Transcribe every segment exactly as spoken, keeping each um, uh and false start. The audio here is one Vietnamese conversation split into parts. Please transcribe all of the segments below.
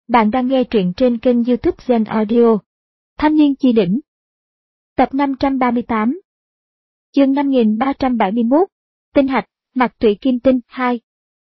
Bạn đang nghe truyện trên kênh YouTube Zen Audio. Thanh niên chi đỉnh. Tập năm trăm ba mươi tám. Chương năm nghìn ba trăm bảy mươi mốt. Tinh hạch, mặt trụy kim tinh hai.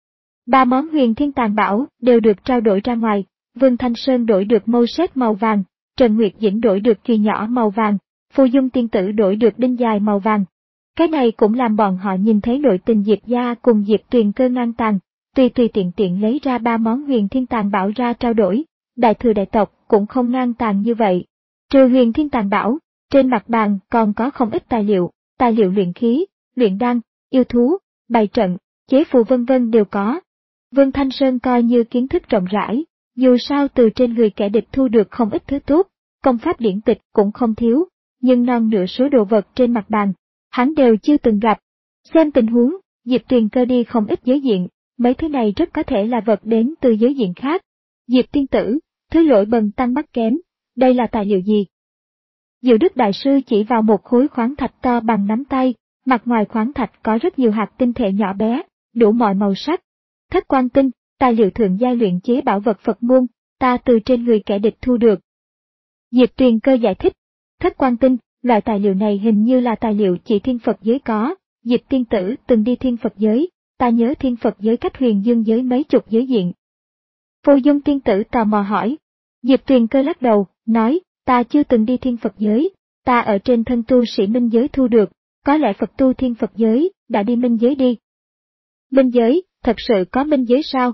Ba món huyền thiên tàng bảo đều được trao đổi ra ngoài. Vương Thanh Sơn đổi được mâu sét màu vàng, Trần Nguyệt Dĩnh đổi được chùy nhỏ màu vàng, Phù Dung tiên tử đổi được đinh dài màu vàng. Cái này cũng làm bọn họ nhìn thấy nội tình Diệp gia cùng Diệp Tuyền Cơ ngang tàn. Tùy tùy tiện tiện lấy ra ba món huyền thiên tàng bảo ra trao đổi, đại thừa đại tộc cũng không ngang tàn như vậy. Trừ huyền thiên tàng bảo, trên mặt bàn còn có không ít tài liệu, tài liệu luyện khí, luyện đan, yêu thú, bày trận, chế phù vân vân đều có. Vương Thanh Sơn coi như kiến thức rộng rãi, dù sao từ trên người kẻ địch thu được không ít thứ tốt, công pháp điển tịch cũng không thiếu, nhưng non nửa số đồ vật trên mặt bàn, hắn đều chưa từng gặp. Xem tình huống, Diệp Tuyền Cơ đi không ít giới diện. Mấy thứ này rất có thể là vật đến từ giới diện khác. Diệp tiên tử, thứ lỗi bần tăng mắt kém, đây là tài liệu gì? Diệu Đức Đại Sư chỉ vào một khối khoáng thạch to bằng nắm tay, mặt ngoài khoáng thạch có rất nhiều hạt tinh thể nhỏ bé, đủ mọi màu sắc. Thất quan tinh, tài liệu thượng giai luyện chế bảo vật Phật môn, ta từ trên người kẻ địch thu được. Diệp Tuyền Cơ giải thích, thất quan tinh, loại tài liệu này hình như là tài liệu chỉ thiên Phật giới có, Diệp tiên tử từng đi thiên Phật giới. Ta nhớ thiên Phật giới cách huyền dương giới mấy chục giới diện. Phù Dung tiên tử tò mò hỏi. Diệp Tuyền Cơ lắc đầu, nói, ta chưa từng đi thiên Phật giới, ta ở trên thân tu sĩ minh giới thu được, có lẽ Phật tu thiên Phật giới, đã đi minh giới đi. Minh giới, thật sự có minh giới sao?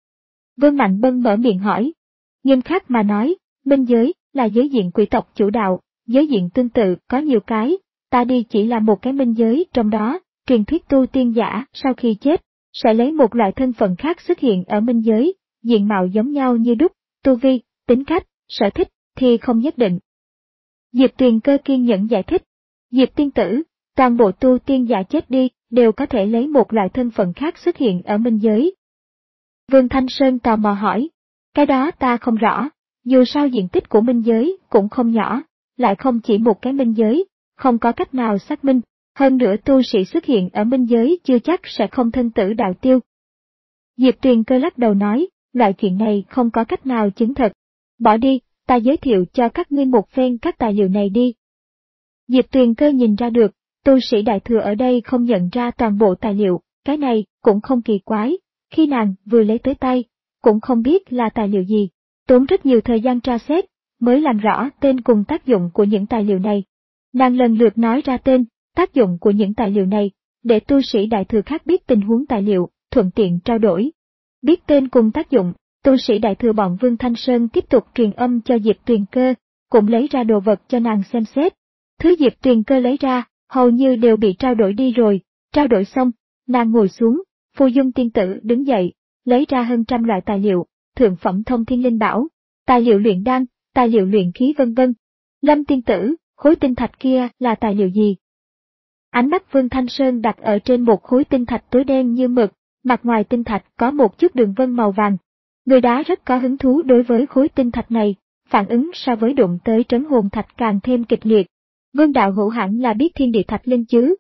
Vương Mạnh Bân mở miệng hỏi. Nghiêm khắc mà nói, minh giới, là giới diện quỷ tộc chủ đạo, giới diện tương tự có nhiều cái, ta đi chỉ là một cái minh giới trong đó. Truyền thuyết tu tiên giả sau khi chết, sẽ lấy một loại thân phận khác xuất hiện ở minh giới, diện mạo giống nhau như đúc, tu vi, tính cách, sở thích, thì không nhất định. Diệp Tuyền Cơ kiên nhẫn giải thích. Diệp tiên tử, toàn bộ tu tiên giả chết đi, đều có thể lấy một loại thân phận khác xuất hiện ở minh giới. Vương Thanh Sơn tò mò hỏi. Cái đó ta không rõ, dù sao diện tích của minh giới cũng không nhỏ, lại không chỉ một cái minh giới, không có cách nào xác minh. Hơn nữa tu sĩ xuất hiện ở minh giới chưa chắc sẽ không thân tử đạo tiêu. Diệp Tuyền Cơ lắc đầu nói, loại chuyện này không có cách nào chứng thực. Bỏ đi, ta giới thiệu cho các ngươi một phen các tài liệu này đi. Diệp Tuyền Cơ nhìn ra được, tu sĩ đại thừa ở đây không nhận ra toàn bộ tài liệu, cái này cũng không kỳ quái, khi nàng vừa lấy tới tay, cũng không biết là tài liệu gì, tốn rất nhiều thời gian tra xét, mới làm rõ tên cùng tác dụng của những tài liệu này. Nàng lần lượt nói ra tên, tác dụng của những tài liệu này, để tu sĩ đại thừa khác biết tình huống tài liệu, thuận tiện trao đổi. Biết tên cùng tác dụng, tu sĩ đại thừa bọn Vương Thanh Sơn tiếp tục truyền âm cho Diệp Tuyền Cơ, cũng lấy ra đồ vật cho nàng xem xét. Thứ Diệp Tuyền Cơ lấy ra, hầu như đều bị trao đổi đi rồi, trao đổi xong, nàng ngồi xuống, Phù Dung tiên tử đứng dậy, lấy ra hơn trăm loại tài liệu, thượng phẩm thông thiên linh bảo, tài liệu luyện đan, tài liệu luyện khí vân vân. Lâm tiên tử, khối tinh thạch kia là tài liệu gì? Ánh mắt Vương Thanh Sơn đặt ở trên một khối tinh thạch tối đen như mực, mặt ngoài tinh thạch có một chút đường vân màu vàng. Người đá rất có hứng thú đối với khối tinh thạch này, phản ứng so với đụng tới trấn hồn thạch càng thêm kịch liệt. Vương đạo hữu hẳn là biết thiên địa thạch linh chứ?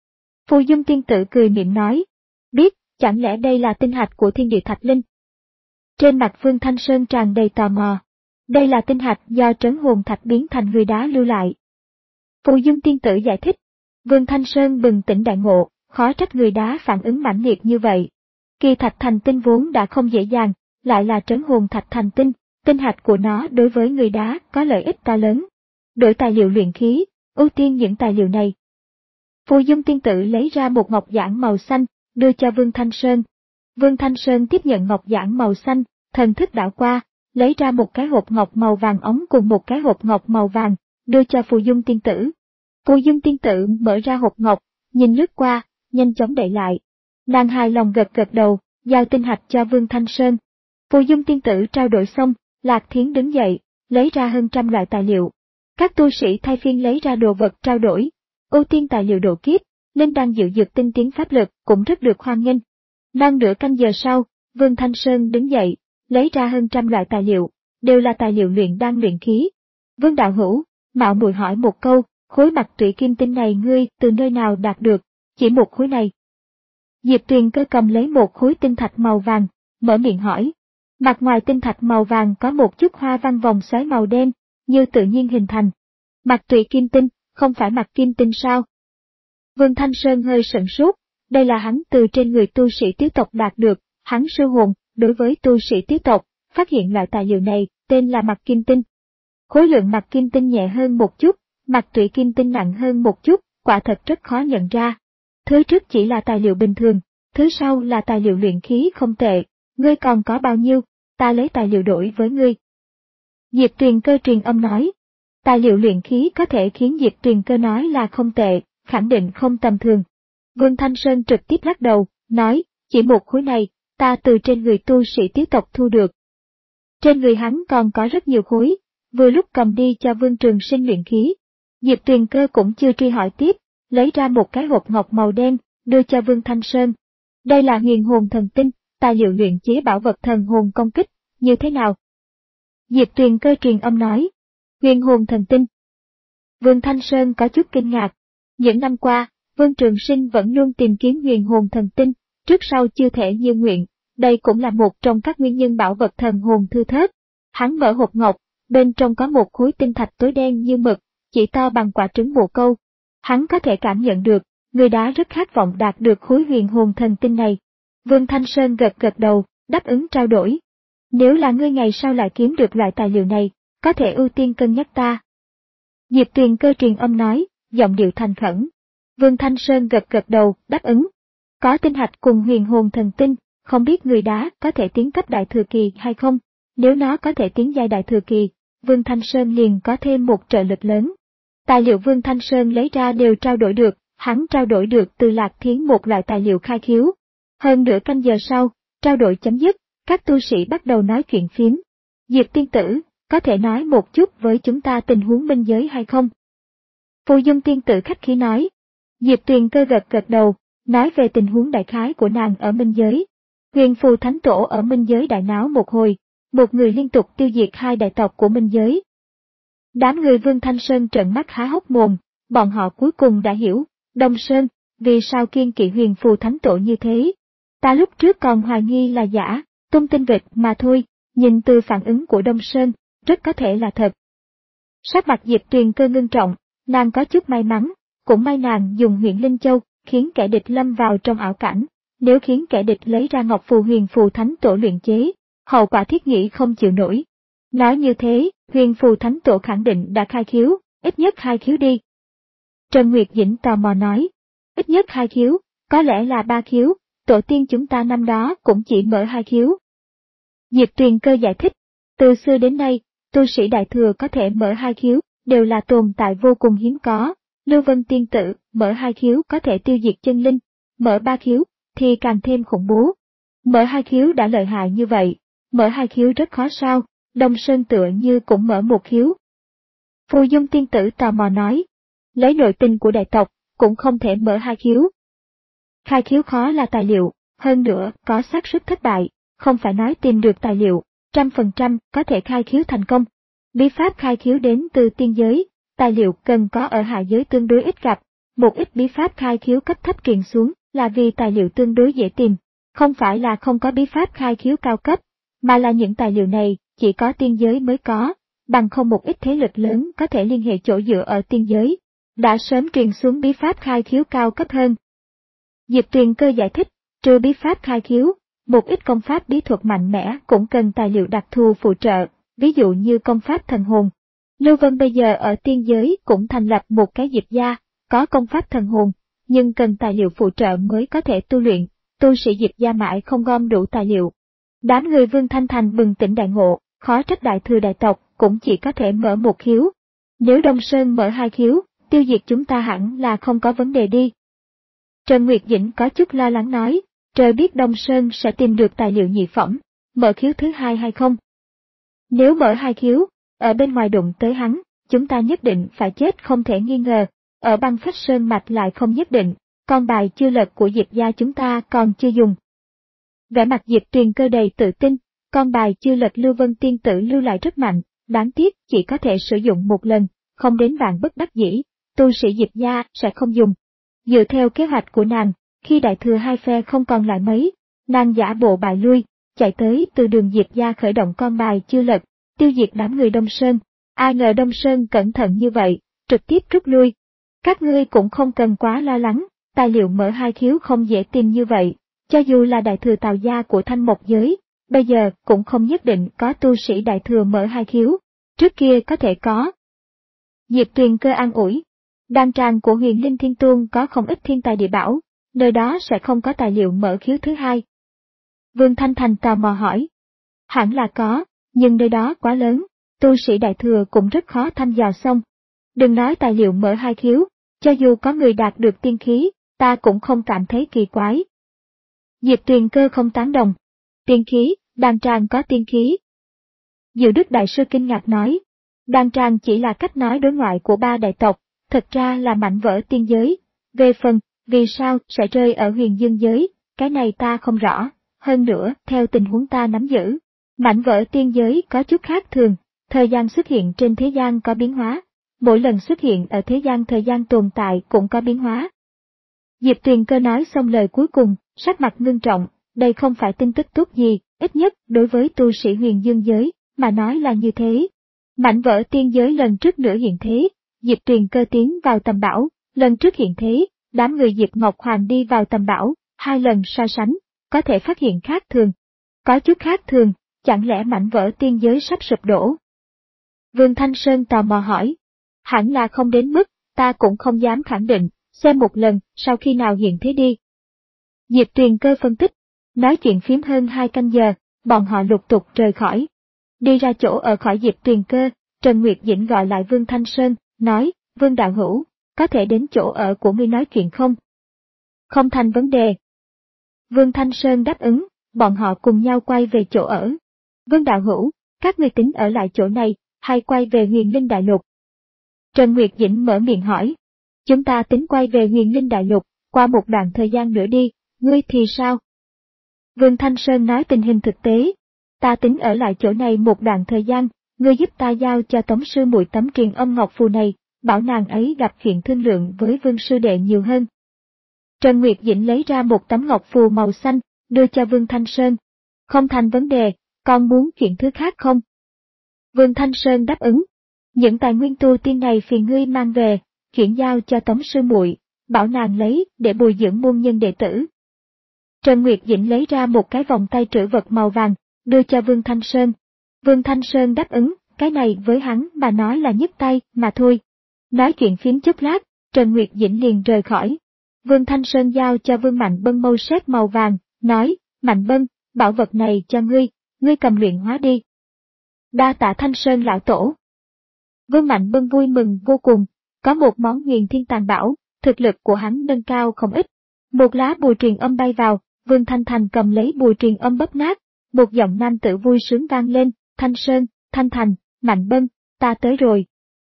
Phù Dung tiên tử cười miệng nói. Biết, chẳng lẽ đây là tinh hạch của thiên địa thạch linh? Trên mặt Vương Thanh Sơn tràn đầy tò mò. Đây là tinh hạch do trấn hồn thạch biến thành người đá lưu lại. Phù Dung tiên tử giải thích. Vương Thanh Sơn bừng tỉnh đại ngộ, khó trách người đá phản ứng mãnh liệt như vậy. Kỳ thạch thành tinh vốn đã không dễ dàng, lại là trấn hồn thạch thành tinh, tinh hạch của nó đối với người đá có lợi ích to lớn. Đổi tài liệu luyện khí, ưu tiên những tài liệu này. Phù Dung tiên tử lấy ra một ngọc giản màu xanh, đưa cho Vương Thanh Sơn. Vương Thanh Sơn tiếp nhận ngọc giản màu xanh, thần thức đảo qua, lấy ra một cái hộp ngọc màu vàng ống cùng một cái hộp ngọc màu vàng, đưa cho Phù Dung tiên tử. Phù Dung tiên tử mở ra hộp ngọc, nhìn lướt qua, nhanh chóng đậy lại. Nàng hài lòng gật gật đầu, giao tinh hạch cho Vương Thanh Sơn. Phù Dung tiên tử trao đổi xong, Lạc Thiến đứng dậy, lấy ra hơn trăm loại tài liệu. Các tu sĩ thay phiên lấy ra đồ vật trao đổi, ưu tiên tài liệu độ kiếp, linh đan dự dược tinh tiến pháp lực cũng rất được hoan nghênh. Non nửa canh giờ sau, Vương Thanh Sơn đứng dậy, lấy ra hơn trăm loại tài liệu, đều là tài liệu luyện đan luyện khí. Vương đạo hữu, mạo muội hỏi một câu. Khối mặt trụy kim tinh này ngươi từ nơi nào đạt được, chỉ một khối này. Diệp Tuyền Cơ cầm lấy một khối tinh thạch màu vàng, mở miệng hỏi. Mặt ngoài tinh thạch màu vàng có một chút hoa văn vòng xoáy màu đen, như tự nhiên hình thành. Mặt tụy kim tinh, không phải mặt kim tinh sao? Vương Thanh Sơn hơi sửng sốt, đây là hắn từ trên người tu sĩ Tiếu tộc đạt được, hắn sư hồn, đối với tu sĩ Tiếu tộc, phát hiện loại tài liệu này, tên là mặt kim tinh. Khối lượng mặt kim tinh nhẹ hơn một chút, mặt tụy kim tinh nặng hơn một chút, quả thật rất khó nhận ra. Thứ trước chỉ là tài liệu bình thường, thứ sau là tài liệu luyện khí không tệ, ngươi còn có bao nhiêu, ta lấy tài liệu đổi với ngươi. Diệp Tuyền Cơ truyền âm nói, tài liệu luyện khí có thể khiến Diệp Tuyền Cơ nói là không tệ, khẳng định không tầm thường. Vương Thanh Sơn trực tiếp lắc đầu, nói, chỉ một khối này, ta từ trên người tu sĩ Tiếu tộc thu được. Trên người hắn còn có rất nhiều khối, vừa lúc cầm đi cho Vương Trường Sinh luyện khí. Diệp Tuyền Cơ cũng chưa truy hỏi tiếp, lấy ra một cái hộp ngọc màu đen, đưa cho Vương Thanh Sơn. Đây là huyền hồn thần tinh, tài liệu luyện chế bảo vật thần hồn công kích, như thế nào? Diệp Tuyền Cơ truyền âm nói, huyền hồn thần tinh. Vương Thanh Sơn có chút kinh ngạc. Những năm qua, Vương Trường Sinh vẫn luôn tìm kiếm huyền hồn thần tinh, trước sau chưa thể như nguyện, đây cũng là một trong các nguyên nhân bảo vật thần hồn thưa thớt. Hắn mở hộp ngọc, bên trong có một khối tinh thạch tối đen như mực, chỉ to bằng quả trứng bồ câu. Hắn có thể cảm nhận được, người đó rất khát vọng đạt được khối huyền hồn thần tinh này. Vương Thanh Sơn gật gật đầu, đáp ứng trao đổi. Nếu là ngươi ngày sau lại kiếm được loại tài liệu này, có thể ưu tiên cân nhắc ta. Diệp Tuyền Cơ truyền âm nói, giọng điệu thành khẩn. Vương Thanh Sơn gật gật đầu, đáp ứng. Có tinh hạch cùng huyền hồn thần tinh, không biết người đá có thể tiến cấp đại thừa kỳ hay không. Nếu nó có thể tiến giai đại thừa kỳ, Vương Thanh Sơn liền có thêm một trợ lực lớn. Tài liệu Vương Thanh Sơn lấy ra đều trao đổi được, hắn trao đổi được từ Lạc Thiến một loại tài liệu khai khiếu. Hơn nửa canh giờ sau, trao đổi chấm dứt, các tu sĩ bắt đầu nói chuyện phiếm. Diệp tiên tử, có thể nói một chút với chúng ta tình huống minh giới hay không? Phù Dung tiên tử khách khí nói. Diệp Tuyền Cơ gật gật đầu, nói về tình huống đại khái của nàng ở minh giới. Huyền Phù Thánh Tổ ở minh giới đại náo một hồi, một người liên tục tiêu diệt hai đại tộc của minh giới. Đám người Vương Thanh Sơn trợn mắt há hốc mồm, bọn họ cuối cùng đã hiểu, Đông Sơn, vì sao kiên kỵ Huyền Phù Thánh Tổ như thế. Ta lúc trước còn hoài nghi là giả, tung tin vịt mà thôi, nhìn từ phản ứng của Đông Sơn, rất có thể là thật. Sắc mặt Diệp Tuyền Cơ ngưng trọng, nàng có chút may mắn, cũng may nàng dùng Huyền Linh Châu, khiến kẻ địch lâm vào trong ảo cảnh, nếu khiến kẻ địch lấy ra Ngọc Phù Huyền Phù Thánh Tổ luyện chế, hậu quả thiết nghĩ không chịu nổi. Nói như thế, Huyền Phù Thánh Tổ khẳng định đã khai khiếu, ít nhất hai khiếu đi. Trần Nguyệt Dĩnh tò mò nói, ít nhất hai khiếu, có lẽ là ba khiếu, tổ tiên chúng ta năm đó cũng chỉ mở hai khiếu. Diệp Tuyền Cơ giải thích, từ xưa đến nay, tu sĩ đại thừa có thể mở hai khiếu, đều là tồn tại vô cùng hiếm có. Lưu Vân Tiên Tử, mở hai khiếu có thể tiêu diệt chân linh, mở ba khiếu, thì càng thêm khủng bố. Mở hai khiếu đã lợi hại như vậy, mở hai khiếu rất khó sao, Đông Sơn tựa như cũng mở một khiếu. Phù Dung Tiên Tử tò mò nói, lấy nội tình của đại tộc, cũng không thể mở hai khiếu. Khai khiếu khó là tài liệu, hơn nữa có xác suất thất bại, không phải nói tìm được tài liệu, trăm phần trăm có thể khai khiếu thành công. Bí pháp khai khiếu đến từ tiên giới, tài liệu cần có ở hạ giới tương đối ít gặp, một ít bí pháp khai khiếu cấp thấp truyền xuống là vì tài liệu tương đối dễ tìm, không phải là không có bí pháp khai khiếu cao cấp, mà là những tài liệu này chỉ có tiên giới mới có, bằng không một ít thế lực lớn có thể liên hệ chỗ dựa ở tiên giới, đã sớm truyền xuống bí pháp khai khiếu cao cấp hơn. Diệp Tuyền Cơ giải thích, trừ bí pháp khai khiếu, một ít công pháp bí thuật mạnh mẽ cũng cần tài liệu đặc thù phụ trợ, ví dụ như công pháp thần hồn. Lưu Vân bây giờ ở tiên giới cũng thành lập một cái Diệp gia, có công pháp thần hồn, nhưng cần tài liệu phụ trợ mới có thể tu luyện, tu sĩ Diệp gia mãi không gom đủ tài liệu. Đám người Vương Thanh Thành bừng tỉnh đại ngộ, khó trách đại thừa đại tộc cũng chỉ có thể mở một khiếu. Nếu Đông Sơn mở hai khiếu, tiêu diệt chúng ta hẳn là không có vấn đề đi. Trần Nguyệt Dĩnh có chút lo lắng nói, trời biết Đông Sơn sẽ tìm được tài liệu nhị phẩm, mở khiếu thứ hai hay không. Nếu mở hai khiếu, ở bên ngoài đụng tới hắn, chúng ta nhất định phải chết không thể nghi ngờ, ở băng phách sơn mạch lại không nhất định, con bài chưa lật của Diệp gia chúng ta còn chưa dùng. Vẻ mặt Diệp Tuyền Cơ đầy tự tin, con bài chưa lật Lưu Vân Tiên Tử lưu lại rất mạnh, đáng tiếc chỉ có thể sử dụng một lần, không đến vạn bất đắc dĩ, tu sĩ Diệp gia sẽ không dùng. Dựa theo kế hoạch của nàng, khi đại thừa hai phe không còn lại mấy, nàng giả bộ bại lui, chạy tới từ đường Diệp gia khởi động con bài chưa lật, tiêu diệt đám người Đông Sơn. Ai ngờ Đông Sơn cẩn thận như vậy, trực tiếp rút lui. Các ngươi cũng không cần quá lo lắng, tài liệu mở hai khiếu không dễ tìm như vậy, cho dù là đại thừa Tào gia của Thanh Mộc giới, bây giờ cũng không nhất định có tu sĩ đại thừa mở hai khiếu, trước kia có thể có. Diệp Tuyền Cơ an ủi, đan tràng của Huyền Linh Thiên Tôn có không ít thiên tài địa bảo, nơi đó sẽ không có tài liệu mở khiếu thứ hai. Vương Thanh Thành tò mò hỏi, hẳn là có, nhưng nơi đó quá lớn, tu sĩ đại thừa cũng rất khó thăm dò xong. Đừng nói tài liệu mở hai khiếu, cho dù có người đạt được tiên khí, ta cũng không cảm thấy kỳ quái. Diệp Tuyền Cơ không tán đồng. Tiên khí, đan tràng có tiên khí. Diệu Đức Đại Sư kinh ngạc nói, đan tràng chỉ là cách nói đối ngoại của ba đại tộc, thật ra là mảnh vỡ tiên giới. Về phần, vì sao sẽ rơi ở Huyền Dương giới, cái này ta không rõ. Hơn nữa, theo tình huống ta nắm giữ, mảnh vỡ tiên giới có chút khác thường, thời gian xuất hiện trên thế gian có biến hóa, mỗi lần xuất hiện ở thế gian thời gian tồn tại cũng có biến hóa. Diệp Tuyền Cơ nói xong lời cuối cùng, sắc mặt ngưng trọng, đây không phải tin tức tốt gì, ít nhất đối với tu sĩ Huyền Dương giới, mà nói là như thế. Mảnh vỡ tiên giới lần trước nữa hiện thế, Diệp Tuyền Cơ tiến vào tầm bảo, lần trước hiện thế, đám người Diệp Ngọc Hoàng đi vào tầm bảo, hai lần so sánh, có thể phát hiện khác thường. Có chút khác thường, chẳng lẽ mảnh vỡ tiên giới sắp sụp đổ? Vương Thanh Sơn tò mò hỏi, hẳn là không đến mức, ta cũng không dám khẳng định, xem một lần, sau khi nào hiện thế đi. Diệp Tuyền Cơ phân tích, nói chuyện phím hơn hai canh giờ, bọn họ lục tục rời khỏi. Đi ra chỗ ở khỏi Diệp Tuyền Cơ, Trần Nguyệt Dĩnh gọi lại Vương Thanh Sơn, nói, Vương đạo hữu, có thể đến chỗ ở của ngươi nói chuyện không? Không thành vấn đề. Vương Thanh Sơn đáp ứng, bọn họ cùng nhau quay về chỗ ở. Vương đạo hữu, các ngươi tính ở lại chỗ này, hay quay về Huyền Linh Đại Lục? Trần Nguyệt Dĩnh mở miệng hỏi, chúng ta tính quay về Huyền Linh Đại Lục, qua một đoạn thời gian nữa đi, ngươi thì sao? Vương Thanh Sơn nói tình hình thực tế, ta tính ở lại chỗ này một đoạn thời gian, ngươi giúp ta giao cho Tống sư muội tấm truyền âm ngọc phù này, bảo nàng ấy gặp chuyện thương lượng với Vương sư đệ nhiều hơn. Trần Nguyệt Dĩnh lấy ra một tấm ngọc phù màu xanh, đưa cho Vương Thanh Sơn. Không thành vấn đề, con muốn chuyện thứ khác không? Vương Thanh Sơn đáp ứng. Những tài nguyên tu tiên này phiền ngươi mang về, chuyển giao cho Tống sư muội, bảo nàng lấy để bồi dưỡng môn nhân đệ tử. Trần Nguyệt Dĩnh lấy ra một cái vòng tay trữ vật màu vàng, đưa cho Vương Thanh Sơn. Vương Thanh Sơn đáp ứng, cái này với hắn mà nói là nhấc tay mà thôi. Nói chuyện phím chốc lát, Trần Nguyệt Dĩnh liền rời khỏi. Vương Thanh Sơn giao cho Vương Mạnh Bân mâu xét màu vàng, nói, Mạnh Bân, bảo vật này cho ngươi, ngươi cầm luyện hóa đi. Đa tạ Thanh Sơn lão tổ. Vương Mạnh Bân vui mừng vô cùng, có một món huyền thiên tàng bảo, thực lực của hắn nâng cao không ít. Một lá bùa truyền âm bay vào, Vương Thanh Thành cầm lấy bùa truyền âm bóp nát, một giọng nam tử vui sướng vang lên, Thanh Sơn, Thanh Thành, Mạnh Bân, ta tới rồi.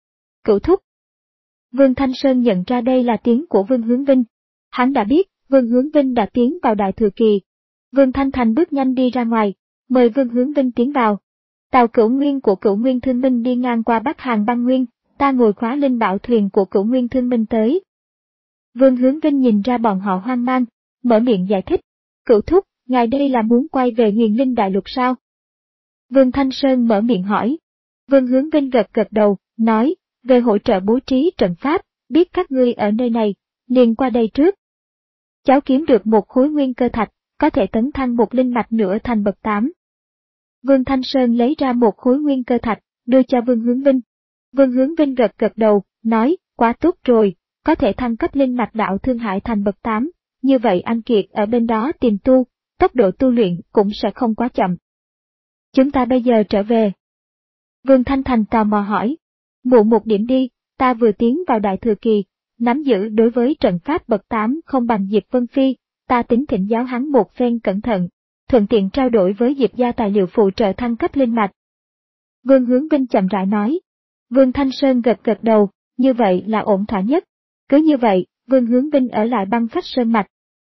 Cửu thúc. Vương Thanh Sơn nhận ra đây là tiếng của Vương Hướng Vinh. Hắn đã biết, Vương Hướng Vinh đã tiến vào đại thừa kỳ. Vương Thanh Thành bước nhanh đi ra ngoài, mời Vương Hướng Vinh tiến vào. Tàu Cửu Nguyên của Cửu Nguyên Thương Minh đi ngang qua Bắc Hàng Băng Nguyên, ta ngồi khóa linh bảo thuyền của Cửu Nguyên Thương Minh tới. Vương Hướng Vinh nhìn ra bọn họ hoang mang, mở miệng giải thích. Cửu thúc, ngài đây là muốn quay về Huyền Linh Đại Lục sao? Vương Thanh Sơn mở miệng hỏi. Vương Hướng Vinh gật gật đầu, nói, về hỗ trợ bố trí trận pháp, biết các ngươi ở nơi này, liền qua đây trước. Cháu kiếm được một khối nguyên cơ thạch, có thể tấn thăng một linh mạch nữa thành bậc tám. Vương Thanh Sơn lấy ra một khối nguyên cơ thạch, đưa cho Vương Hướng Vinh. Vương Hướng Vinh gật gật đầu, nói, quá tốt rồi, có thể thăng cấp linh mạch đạo Thương Hải thành bậc tám, như vậy anh Kiệt ở bên đó tìm tu, tốc độ tu luyện cũng sẽ không quá chậm. Chúng ta bây giờ trở về. Vương Thanh Thành tò mò hỏi, muộn một điểm đi, ta vừa tiến vào đại thừa kỳ, nắm giữ đối với trận pháp bậc tám không bằng Diệp Vân Phi, ta tính thỉnh giáo hắn một phen cẩn thận, thuận tiện trao đổi với Diệp gia tài liệu phụ trợ thăng cấp linh mạch. Vương Hướng Vinh chậm rãi nói. Vương Thanh Sơn gật gật đầu, như vậy là ổn thỏa nhất. Cứ như vậy, Vương Hướng Vinh ở lại Băng Phách Sơn mạch.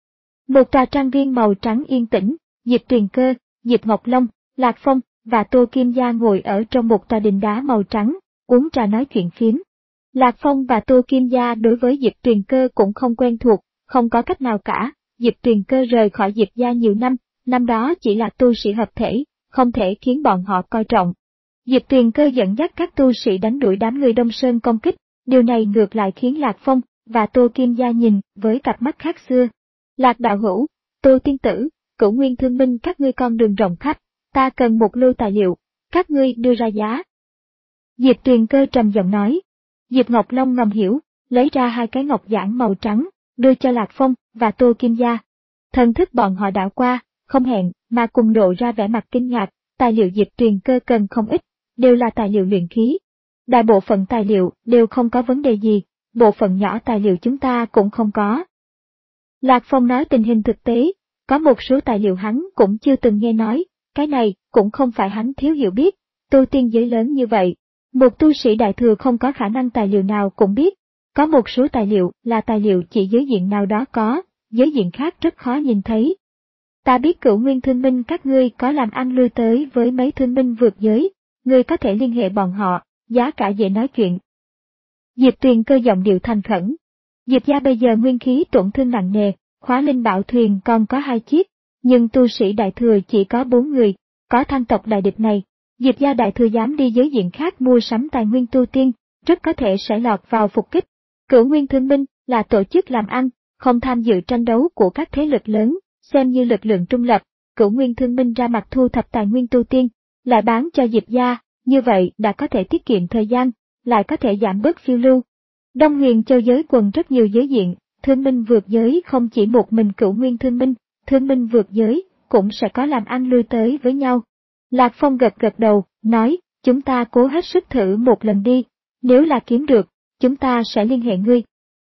Một tòa trang viên màu trắng yên tĩnh, Diệp Tuyền Cơ, Diệp Ngọc Long, Lạc Phong và Tô Kim Gia ngồi ở trong một tòa đình đá màu trắng, uống trà nói chuyện phiếm. Lạc Phong và Tô Kim Gia đối với Diệp Tuyền Cơ cũng không quen thuộc, không có cách nào cả. Diệp Tuyền Cơ rời khỏi Diệp gia nhiều năm, năm đó chỉ là tu sĩ hợp thể, không thể khiến bọn họ coi trọng. Diệp Tuyền Cơ dẫn dắt các tu sĩ đánh đuổi đám người Đông Sơn công kích, điều này ngược lại khiến Lạc Phong và Tô Kim Gia nhìn với cặp mắt khác xưa. Lạc đạo hữu, Tô tiên tử, Cửu Nguyên thương minh các ngươi con đường rộng khắp, ta cần một lưu tài liệu, các ngươi đưa ra giá. Diệp Tuyền Cơ trầm giọng nói. Diệp Ngọc Long ngầm hiểu, lấy ra hai cái ngọc giản màu trắng, đưa cho Lạc Phong và Tô Kim Gia. Thần thức bọn họ đảo qua, không hẹn mà cùng lộ ra vẻ mặt kinh ngạc, tài liệu Diệp Tuyền Cơ cần không ít, đều là tài liệu luyện khí. Đại bộ phận tài liệu đều không có vấn đề gì, bộ phận nhỏ tài liệu chúng ta cũng không có. Lạc Phong nói tình hình thực tế, có một số tài liệu hắn cũng chưa từng nghe nói, cái này cũng không phải hắn thiếu hiểu biết, tu tiên giới lớn như vậy. Một tu sĩ đại thừa không có khả năng tài liệu nào cũng biết, có một số tài liệu là tài liệu chỉ giới diện nào đó có, giới diện khác rất khó nhìn thấy. Ta biết Cửu Nguyên thương minh các ngươi có làm ăn lui tới với mấy thương minh vượt giới, ngươi có thể liên hệ bọn họ, giá cả dễ nói chuyện. Diệp Tuyền Cơ giọng điệu thành khẩn. Diệp gia bây giờ nguyên khí tổn thương nặng nề, khóa linh bảo thuyền còn có hai chiếc, nhưng tu sĩ đại thừa chỉ có bốn người, có thang tộc đại địch này. Diệp gia đại thừa dám đi giới diện khác mua sắm tài nguyên tu tiên, rất có thể sẽ lọt vào phục kích. Cửu Nguyên thương minh là tổ chức làm ăn, không tham dự tranh đấu của các thế lực lớn, xem như lực lượng trung lập. Cửu Nguyên thương minh ra mặt thu thập tài nguyên tu tiên, lại bán cho Diệp gia, như vậy đã có thể tiết kiệm thời gian, lại có thể giảm bớt phiêu lưu. Đông Huyền Châu giới quần rất nhiều giới diện, thương minh vượt giới không chỉ một mình Cửu Nguyên thương minh, thương minh vượt giới cũng sẽ có làm ăn lui tới với nhau. Lạc Phong gật gật đầu, nói, chúng ta cố hết sức thử một lần đi, nếu là kiếm được, chúng ta sẽ liên hệ ngươi.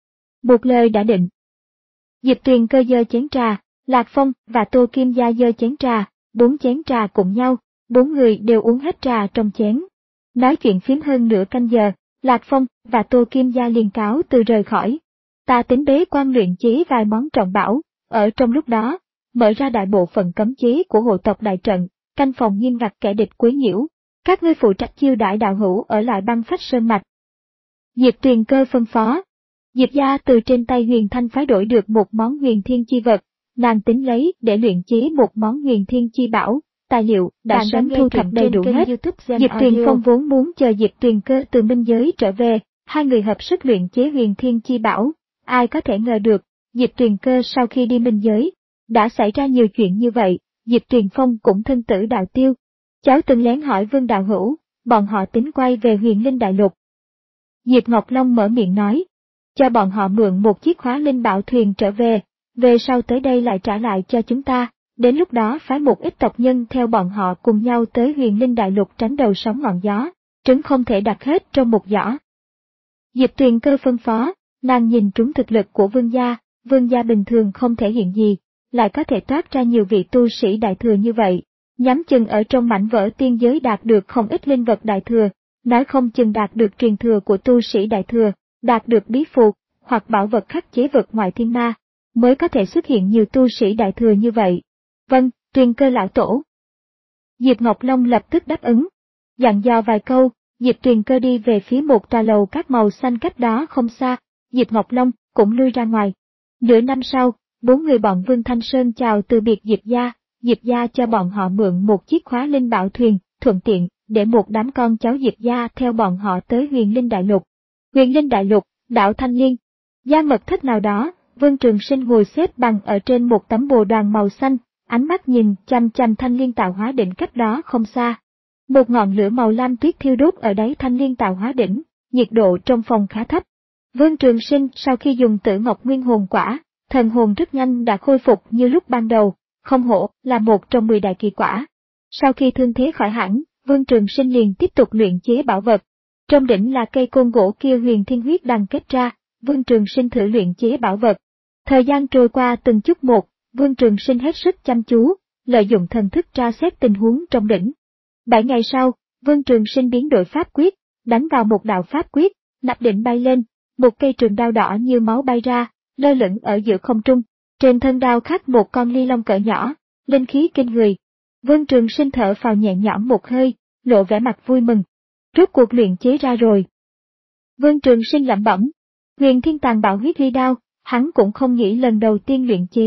Một lời đã định. Diệp Tuyền Cơ giơ chén trà, Lạc Phong và Tô Kim Gia giơ chén trà, bốn chén trà cùng nhau, bốn người đều uống hết trà trong chén. Nói chuyện phím hơn nửa canh giờ, Lạc Phong và Tô Kim Gia liền cáo từ rời khỏi. Ta tính bế quan luyện chế vài món trọng bảo, ở trong lúc đó, mở ra đại bộ phận cấm chế của hộ tộc đại trận, canh phòng nghiêm ngặt kẻ địch quấy nhiễu, các ngươi phụ trách chiêu đãi đạo hữu ở lại băng phách sơn mạch. Diệp Tuyền Cơ phân phó. Diệp gia từ trên tay Huyền Thanh phái đổi được một món huyền thiên chi vật, nàng tính lấy để luyện chế một món huyền thiên chi bảo, tài liệu đã sớm thu thập đầy đủ hết. Diệp Tuyền Phong vốn muốn chờ Diệp Tuyền Cơ từ minh giới trở về, hai người hợp sức luyện chế huyền thiên chi bảo, ai có thể ngờ được, Diệp Tuyền Cơ sau khi đi minh giới, đã xảy ra nhiều chuyện như vậy. Diệp Tuyền Phong cũng thân tử đạo tiêu. Cháu từng lén hỏi Vương đạo hữu, bọn họ tính quay về Huyền Linh Đại Lục. Diệp Ngọc Long mở miệng nói, cho bọn họ mượn một chiếc khóa linh bảo thuyền trở về, về sau tới đây lại trả lại cho chúng ta, đến lúc đó phái một ít tộc nhân theo bọn họ cùng nhau tới Huyền Linh Đại Lục tránh đầu sóng ngọn gió, trứng không thể đặt hết trong một giỏ. Diệp Tuyền Cơ phân phó, nàng nhìn trúng thực lực của Vương gia, Vương gia bình thường không thể hiện gì, lại có thể toát ra nhiều vị tu sĩ đại thừa như vậy, nhắm chừng ở trong mảnh vỡ tiên giới đạt được không ít linh vật đại thừa, nói không chừng đạt được truyền thừa của tu sĩ đại thừa, đạt được bí phù, hoặc bảo vật khắc chế vật ngoại thiên ma, mới có thể xuất hiện nhiều tu sĩ đại thừa như vậy. Vâng, Tuyền Cơ lão tổ. Diệp Ngọc Long lập tức đáp ứng. Dặn dò vài câu, Diệp Tuyền Cơ đi về phía một tòa lầu các màu xanh cách đó không xa, Diệp Ngọc Long cũng lui ra ngoài. Nửa năm sau, bốn người bọn Vương Thanh Sơn chào từ biệt Diệp gia, Diệp gia cho bọn họ mượn một chiếc khóa linh bảo thuyền, thuận tiện, để một đám con cháu Diệp gia theo bọn họ tới Huyền Linh Đại Lục. Huyền Linh Đại Lục, đảo Thanh Liên. Gia mật thất nào đó, Vương Trường Sinh ngồi xếp bằng ở trên một tấm bồ đoàn màu xanh, ánh mắt nhìn chăm chăm Thanh Liên tạo hóa đỉnh cách đó không xa. Một ngọn lửa màu lam tuyết thiêu đốt ở đáy Thanh Liên tạo hóa đỉnh, nhiệt độ trong phòng khá thấp. Vương Trường Sinh sau khi dùng Tử Ngọc Nguyên hồn quả, thần hồn rất nhanh đã khôi phục như lúc ban đầu, không hổ là một trong mười đại kỳ quả. Sau khi thương thế khỏi hẳn, Vương Trường Sinh liền tiếp tục luyện chế bảo vật. Trong đỉnh là cây côn gỗ kia huyền thiên huyết đằng kết ra, Vương Trường Sinh thử luyện chế bảo vật. Thời gian trôi qua từng chút một, Vương Trường Sinh hết sức chăm chú, lợi dụng thần thức tra xét tình huống trong đỉnh. Bảy ngày sau, Vương Trường Sinh biến đổi pháp quyết, đánh vào một đạo pháp quyết, nắp đỉnh bay lên, một cây trường đao đỏ như máu bay ra, lơ lửng ở giữa không trung. Trên thân đao khắc một con ly long cỡ nhỏ, linh khí kinh người. Vương Trường Sinh thở phào nhẹ nhõm một hơi, lộ vẻ mặt vui mừng. Rốt cuộc luyện chế ra rồi. Vương Trường Sinh lẩm bẩm, Huyền Thiên Tàn Bạo Huyết Ly Đao, hắn cũng không nghĩ lần đầu tiên luyện chế,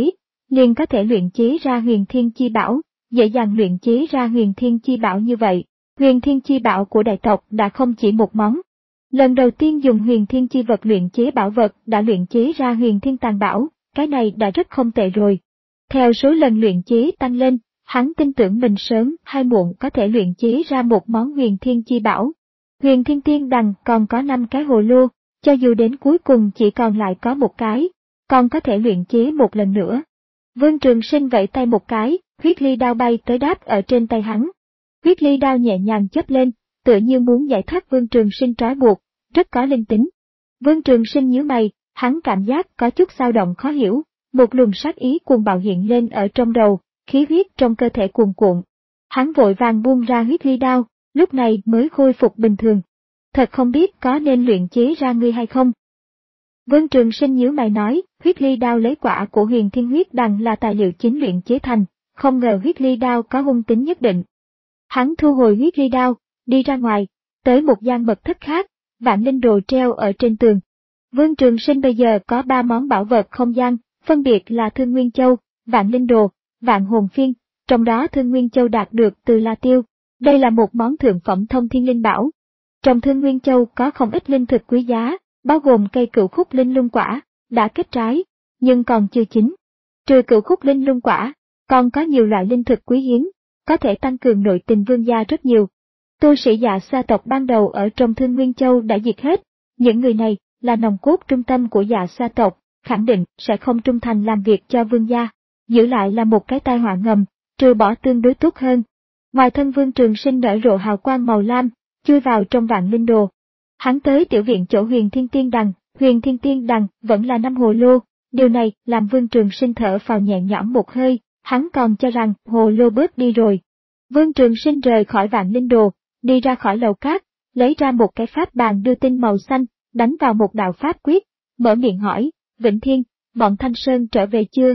liền có thể luyện chế ra huyền thiên chi bảo, dễ dàng luyện chế ra huyền thiên chi bảo như vậy. Huyền thiên chi bảo của đại tộc đã không chỉ một món. Lần đầu tiên dùng huyền thiên chi vật luyện chế bảo vật đã luyện chế ra huyền thiên tàng bảo, cái này đã rất không tệ rồi. Theo số lần luyện chế tăng lên, hắn tin tưởng mình sớm hay muộn có thể luyện chế ra một món huyền thiên chi bảo. Huyền thiên tiên đằng còn có năm cái hồ lô, cho dù đến cuối cùng chỉ còn lại có một cái, còn có thể luyện chế một lần nữa. Vương Trường Sinh vẫy tay một cái, huyết ly đao bay tới đáp ở trên tay hắn. Huyết ly đao nhẹ nhàng chớp lên, tựa như muốn giải thoát Vương Trường Sinh trói buộc, rất có linh tính. Vương Trường Sinh nhíu mày, hắn cảm giác có chút dao động khó hiểu, một luồng sát ý cuồng bạo hiện lên ở trong đầu, khí huyết trong cơ thể cuồn cuộn. Hắn vội vàng buông ra huyết ly đao, lúc này mới khôi phục bình thường. Thật không biết có nên luyện chế ra ngươi hay không? Vương Trường Sinh nhíu mày nói, huyết ly đao lấy quả của huyền thiên huyết đằng là tài liệu chính luyện chế thành, không ngờ huyết ly đao có hung tính nhất định. Hắn thu hồi huyết ly đao, đi ra ngoài, tới một gian mật thất khác, vạn linh đồ treo ở trên tường. Vương Trường Sinh bây giờ có ba món bảo vật không gian, phân biệt là Thương Nguyên Châu, Vạn Linh Đồ, Vạn Hồn Phiên, trong đó Thương Nguyên Châu đạt được từ La Tiêu. Đây là một món thượng phẩm thông thiên linh bảo. Trong Thương Nguyên Châu có không ít linh thực quý giá, bao gồm cây cửu khúc linh lung quả, đã kết trái, nhưng còn chưa chín. Trừ cửu khúc linh lung quả, còn có nhiều loại linh thực quý hiếm, có thể tăng cường nội tình vương gia rất nhiều. Tu sĩ Dạ Sa tộc ban đầu ở trong Thương Nguyên Châu đã diệt hết, những người này là nòng cốt trung tâm của Dạ Sa tộc, khẳng định sẽ không trung thành làm việc cho vương gia, giữ lại là một cái tai họa ngầm, trừ bỏ tương đối tốt hơn. Ngoài thân Vương Trường Sinh nở rộ hào quang màu lam, chui vào trong Vạn Linh Đồ. Hắn tới tiểu viện chỗ Huyền Thiên Tiên Đằng, Huyền Thiên Tiên Đằng vẫn là năm hồ lô, điều này làm Vương Trường Sinh thở phào nhẹ nhõm một hơi, hắn còn cho rằng hồ lô bớt đi rồi. Vương Trường Sinh rời khỏi Vạn Linh Đồ, đi ra khỏi lầu cát, lấy ra một cái pháp bàn đưa tin màu xanh, đánh vào một đạo pháp quyết, mở miệng hỏi, Vĩnh Thiên, bọn Thanh Sơn trở về chưa?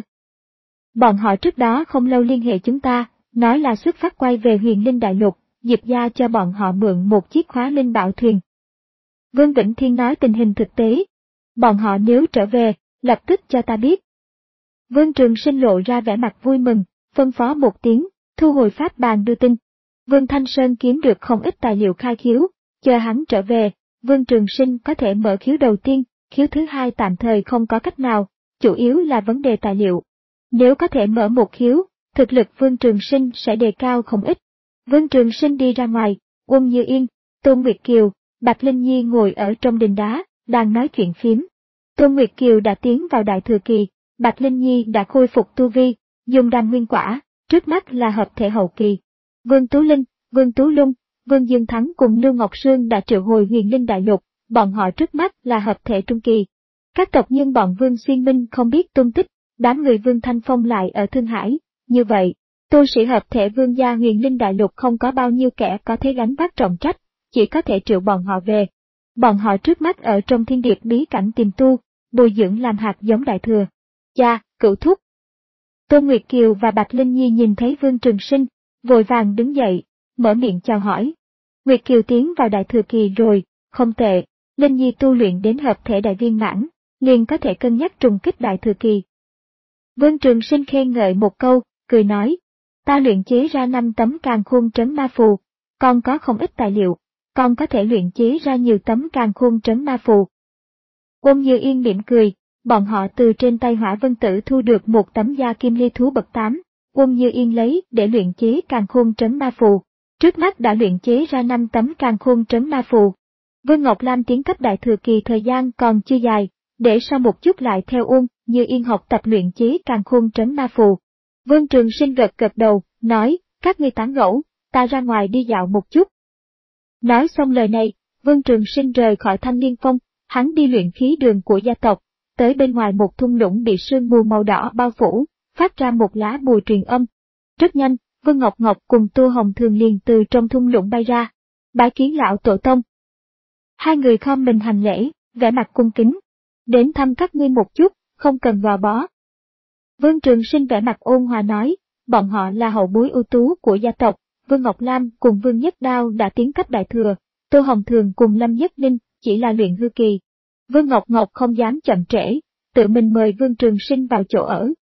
Bọn họ trước đó không lâu liên hệ chúng ta, nói là xuất phát quay về Huyền Linh Đại Lục, Diệp gia cho bọn họ mượn một chiếc khóa linh bảo thuyền. Vương Vĩnh Thiên nói tình hình thực tế. Bọn họ nếu trở về, lập tức cho ta biết. Vương Trường Sinh lộ ra vẻ mặt vui mừng, phân phó một tiếng, thu hồi pháp bàn đưa tin. Vương Thanh Sơn kiếm được không ít tài liệu khai khiếu, chờ hắn trở về, Vương Trường Sinh có thể mở khiếu đầu tiên, khiếu thứ hai tạm thời không có cách nào, chủ yếu là vấn đề tài liệu. Nếu có thể mở một khiếu, thực lực Vương Trường Sinh sẽ đề cao không ít. Vương Trường Sinh đi ra ngoài, Uông Như Yên, Tôn Nguyệt Kiều, Bạch Linh Nhi ngồi ở trong đình đá, đang nói chuyện phím. Tôn Nguyệt Kiều đã tiến vào đại thừa kỳ, Bạch Linh Nhi đã khôi phục tu vi, dùng đan nguyên quả, trước mắt là hợp thể hậu kỳ. Vương Tú Linh, Vương Tú Lung, Vương Dương Thắng cùng Lưu Ngọc Sương đã triệu hồi Huyền Linh Đại Lục, bọn họ trước mắt là hợp thể trung kỳ. Các tộc nhân bọn Vương Xuyên Minh không biết tung tích, đám người Vương Thanh Phong lại ở Thương Hải, như vậy, tu sĩ hợp thể Vương gia Huyền Linh Đại Lục không có bao nhiêu kẻ có thể gánh vác trọng trách, chỉ có thể triệu bọn họ về. Bọn họ trước mắt ở trong thiên điệp bí cảnh tìm tu, bồi dưỡng làm hạt giống đại thừa. Cha, cửu thúc. Tôn Nguyệt Kiều và Bạch Linh Nhi nhìn thấy Vương Trường Sinh, vội vàng đứng dậy, mở miệng chào hỏi. Nguyệt Kiều tiến vào đại thừa kỳ rồi, không tệ, Linh Nhi tu luyện đến hợp thể đại viên mãn, liền có thể cân nhắc trùng kích đại thừa kỳ. Vương Trường Sinh khen ngợi một câu, cười nói, ta luyện chế ra năm tấm càn khôn trấn ma phù, còn có không ít tài liệu, còn có thể luyện chế ra nhiều tấm càn khôn trấn ma phù. Uông Như Yên mỉm cười, bọn họ từ trên tay Hỏa Vân Tử thu được một tấm da kim ly thú bậc tám, Uông Như Yên lấy để luyện chế càn khôn trấn ma phù, trước mắt đã luyện chế ra năm tấm càn khôn trấn ma phù. Vương Ngọc Lam tiến cấp đại thừa kỳ thời gian còn chưa dài, để sau một chút lại theo Uông Như Yên học tập luyện chế càn khôn trấn ma phù. Vương Trường Sinh gật gật đầu, nói, các ngươi tán gẫu, ta ra ngoài đi dạo một chút. Nói xong lời này, Vương Trường Sinh rời khỏi Thanh Niên Phong, hắn đi luyện khí đường của gia tộc, tới bên ngoài một thung lũng bị sương mù màu đỏ bao phủ, phát ra một lá bùa truyền âm. Rất nhanh, Vương Ngọc Ngọc cùng Tô Hồng Thường liền từ trong thung lũng bay ra, bái kiến lão tổ tông. Hai người khom mình hành lễ, vẻ mặt cung kính, đến thăm các ngươi một chút, không cần gò bó. Vương Trường Sinh vẻ mặt ôn hòa nói, bọn họ là hậu bối ưu tú của gia tộc, Vương Ngọc Lam cùng Vương Nhất Đao đã tiến cấp đại thừa, Tô Hồng Thường cùng Lâm Nhất Ninh chỉ là luyện hư kỳ. Vương Ngọc Ngọc không dám chậm trễ, tự mình mời Vương Trường Sinh vào chỗ ở.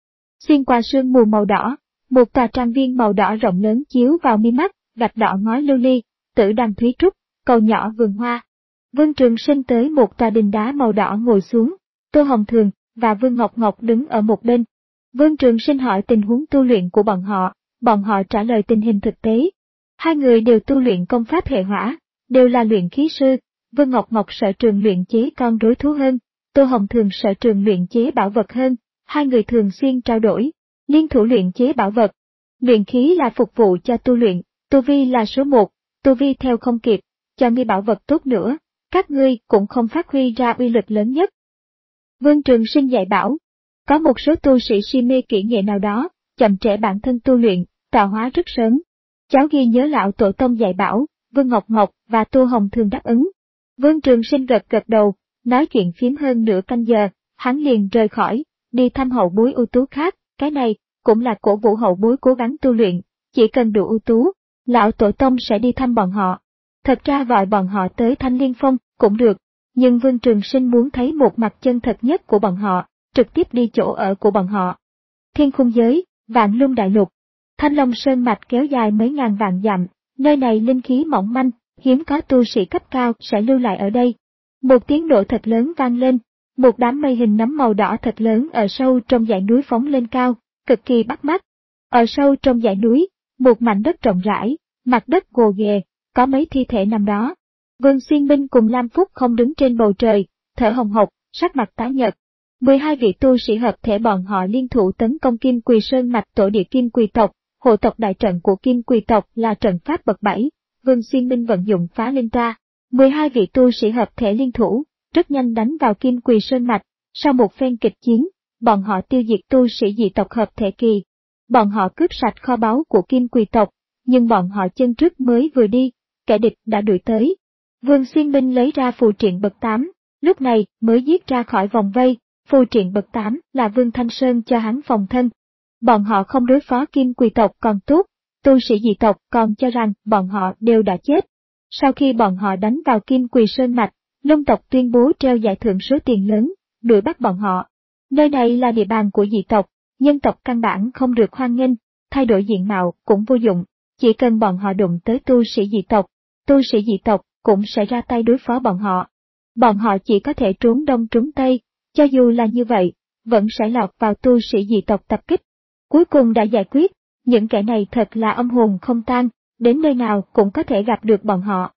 Xuyên qua sương mù màu đỏ, một tòa trang viên màu đỏ rộng lớn chiếu vào mi mắt, gạch đỏ ngói lưu ly, tử đằng thúy trúc, cầu nhỏ vườn hoa. Vương Trường Sinh tới một tòa đình đá màu đỏ ngồi xuống, Tô Hồng Thường và Vương Ngọc Ngọc đứng ở một bên. Vương Trường Sinh hỏi tình huống tu luyện của bọn họ, bọn họ trả lời tình hình thực tế. Hai người đều tu luyện công pháp hệ hỏa, đều là luyện khí sư. Vương Ngọc Ngọc sở trường luyện chế con rối thú hơn, Tô Hồng Thường sở trường luyện chế bảo vật hơn, hai người thường xuyên trao đổi, liên thủ luyện chế bảo vật. Luyện khí là phục vụ cho tu luyện, tu vi là số một, tu vi theo không kịp, cho ngươi bảo vật tốt nữa, các ngươi cũng không phát huy ra uy lực lớn nhất. Vương Trường Sinh dạy bảo, có một số tu sĩ si mê kỹ nghệ nào đó, chậm trễ bản thân tu luyện, tạo hóa rất sớm. Cháu ghi nhớ lão tổ tông dạy bảo, Vương Ngọc Ngọc và Tô Hồng Thường đáp ứng. Vương Trường Sinh gật gật đầu, nói chuyện phím hơn nửa canh giờ, hắn liền rời khỏi, đi thăm hậu bối ưu tú khác, cái này cũng là cổ vũ hậu bối cố gắng tu luyện, chỉ cần đủ ưu tú, lão tổ tông sẽ đi thăm bọn họ. Thật ra gọi bọn họ tới Thanh Liên Phong cũng được, nhưng Vương Trường Sinh muốn thấy một mặt chân thật nhất của bọn họ, trực tiếp đi chỗ ở của bọn họ. Thiên Khung Giới, Vạn Luân Đại Lục, Thanh Long Sơn mạch kéo dài mấy ngàn vạn dặm, nơi này linh khí mỏng manh, hiếm có tu sĩ cấp cao sẽ lưu lại ở đây. Một tiếng nổ thật lớn vang lên, một đám mây hình nấm màu đỏ thật lớn ở sâu trong dãy núi phóng lên cao, cực kỳ bắt mắt. Ở sâu trong dãy núi, một mảnh đất rộng rãi, mặt đất gồ ghề, có mấy thi thể nằm đó. Vương Xuyên Minh cùng Lam Phúc không đứng trên bầu trời, thở hồng hộc, sắc mặt tái nhợt. mười hai vị tu sĩ hợp thể bọn họ liên thủ tấn công Kim Quỳ Sơn mạch tổ địa Kim Quỳ tộc, hộ tộc đại trận của Kim Quỳ tộc là trận pháp bậc bảy. Vương Xuyên Minh vận dụng phá linh ra, mười hai vị tu sĩ hợp thể liên thủ, rất nhanh đánh vào Kim Quỳ Sơn mạch. Sau một phen kịch chiến, bọn họ tiêu diệt tu sĩ dị tộc hợp thể kỳ. Bọn họ cướp sạch kho báu của Kim Quỳ tộc, nhưng bọn họ chân trước mới vừa đi, kẻ địch đã đuổi tới. Vương Xuyên Minh lấy ra phù triện bậc tám, lúc này mới giết ra khỏi vòng vây, phù triện bậc tám là Vương Thanh Sơn cho hắn phòng thân. Bọn họ không đối phó Kim Quỳ tộc còn tốt, tu sĩ dị tộc còn cho rằng bọn họ đều đã chết. Sau khi bọn họ đánh vào Kim Quỳ Sơn mạch, Long tộc tuyên bố treo giải thưởng số tiền lớn, đuổi bắt bọn họ. Nơi này là địa bàn của dị tộc, nhân tộc căn bản không được hoan nghênh, thay đổi diện mạo cũng vô dụng, chỉ cần bọn họ đụng tới tu sĩ dị tộc, tu sĩ dị tộc cũng sẽ ra tay đối phó bọn họ. Bọn họ chỉ có thể trốn đông trốn tây, cho dù là như vậy, vẫn sẽ lọt vào tu sĩ dị tộc tập kích. Cuối cùng đã giải quyết, những kẻ này thật là âm hồn không tan, đến nơi nào cũng có thể gặp được bọn họ.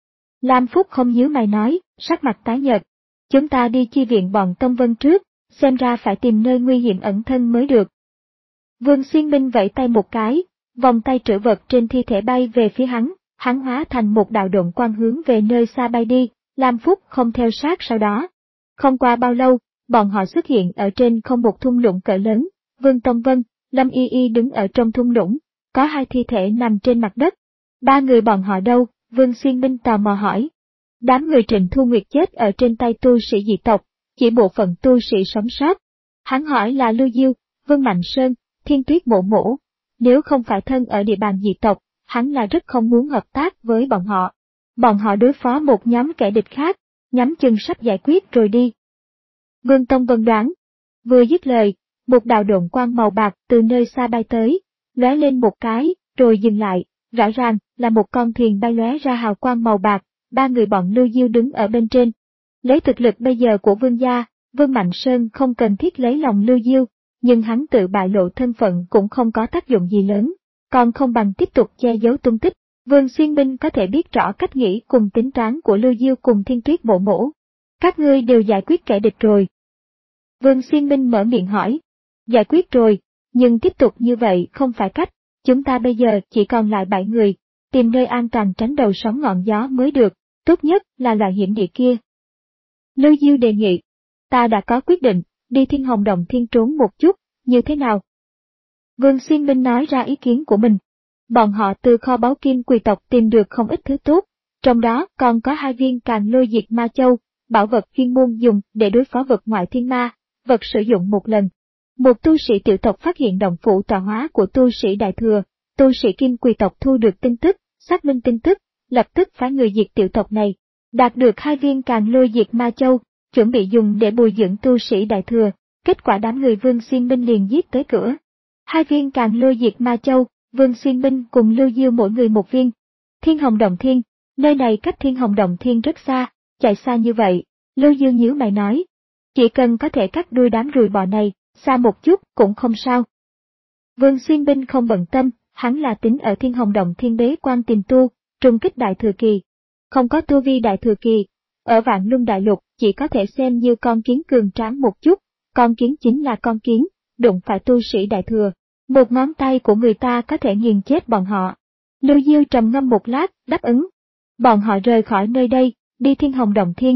Lam Phúc không nhíu mày nói, sắc mặt tái nhợt. Chúng ta đi chi viện bọn Tông Vân trước, xem ra phải tìm nơi nguy hiểm ẩn thân mới được. Vương Xuyên Minh vẫy tay một cái, vòng tay trữ vật trên thi thể bay về phía hắn, hắn hóa thành một đạo độn quang hướng về nơi xa bay đi, Lam Phúc không theo sát sau đó. Không qua bao lâu, bọn họ xuất hiện ở trên không một thung lũng cỡ lớn, Vương Tông Vân, Lâm Y Y đứng ở trong thung lũng, có hai thi thể nằm trên mặt đất. Ba người bọn họ đâu? Vương Xuyên Minh tò mò hỏi. Đám người Trịnh Thu Nguyệt chết ở trên tay tu sĩ dị tộc, chỉ bộ phận tu sĩ sống sót. Hắn hỏi là Lưu Diêu, Vương Mạnh Sơn, Thiên Tuyết Mộ Mộ. Nếu không phải thân ở địa bàn dị tộc, hắn là rất không muốn hợp tác với bọn họ. Bọn họ đối phó một nhóm kẻ địch khác, nhắm chừng sắp giải quyết rồi đi. Vương Tông Vân đoán. Vừa dứt lời, một đạo độn quang màu bạc từ nơi xa bay tới, lóe lên một cái, rồi dừng lại, rõ ràng là một con thuyền bay lóe ra hào quang màu bạc, ba người bọn Lưu Diêu đứng ở bên trên. Lấy thực lực bây giờ của Vương gia, Vương Mạnh Sơn không cần thiết lấy lòng Lưu Diêu, nhưng hắn tự bại lộ thân phận cũng không có tác dụng gì lớn, còn không bằng tiếp tục che giấu tung tích. Vương Xuyên Minh có thể biết rõ cách nghĩ cùng tính toán của Lưu Diêu cùng Thiên Tuyết Mộ Mộ. Các ngươi đều giải quyết kẻ địch rồi. Vương Xuyên Minh mở miệng hỏi. Giải quyết rồi, nhưng tiếp tục như vậy không phải cách, chúng ta bây giờ chỉ còn lại bảy người, tìm nơi an toàn tránh đầu sóng ngọn gió mới được, tốt nhất là loại hiểm địa kia. Lưu Diêu đề nghị, ta đã có quyết định, đi Thiên Hồng Động Thiên trốn một chút, như thế nào? Vương Xuyên Minh nói ra ý kiến của mình. Bọn họ từ kho báu Kim Quỳ tộc tìm được không ít thứ tốt, trong đó còn có hai viên Càn Lôi Diệt Ma Châu, bảo vật chuyên môn dùng để đối phó vật ngoại thiên ma, vật sử dụng một lần. Một tu sĩ tiểu tộc phát hiện động phủ tọa hóa của tu sĩ Đại Thừa, tu sĩ Kim Quỳ tộc thu được tin tức, xác minh tin tức, lập tức phái người diệt tiểu tộc này, đạt được hai viên Càn Lôi Diệt Ma Châu, chuẩn bị dùng để bồi dưỡng tu sĩ Đại Thừa, Kết quả đám người Vương Xuyên Binh liền giết tới cửa. Hai viên Càn Lôi Diệt Ma Châu, Vương Xuyên Binh cùng Lưu Diêu mỗi người một viên. Thiên Hồng Động Thiên, nơi này cách Thiên Hồng Động Thiên rất xa, chạy xa như vậy, Lưu Diêu nhíu mày nói. Chỉ cần có thể cắt đuôi đám ruồi bọ này, xa một chút cũng không sao. Vương Xuyên Binh không bận tâm, hắn là tính ở Thiên Hồng Động Thiên bế quan tìm tu, trùng kích đại thừa kỳ. Không có tu vi đại thừa kỳ, ở Vạn Luân Đại Lục chỉ có thể xem như con kiến cường tráng một chút, con kiến chính là con kiến, đụng phải tu sĩ đại thừa, một ngón tay của người ta có thể nghiền chết bọn họ. Lưu Diêu trầm ngâm một lát, đáp ứng. Bọn họ rời khỏi nơi đây, đi Thiên Hồng Động Thiên.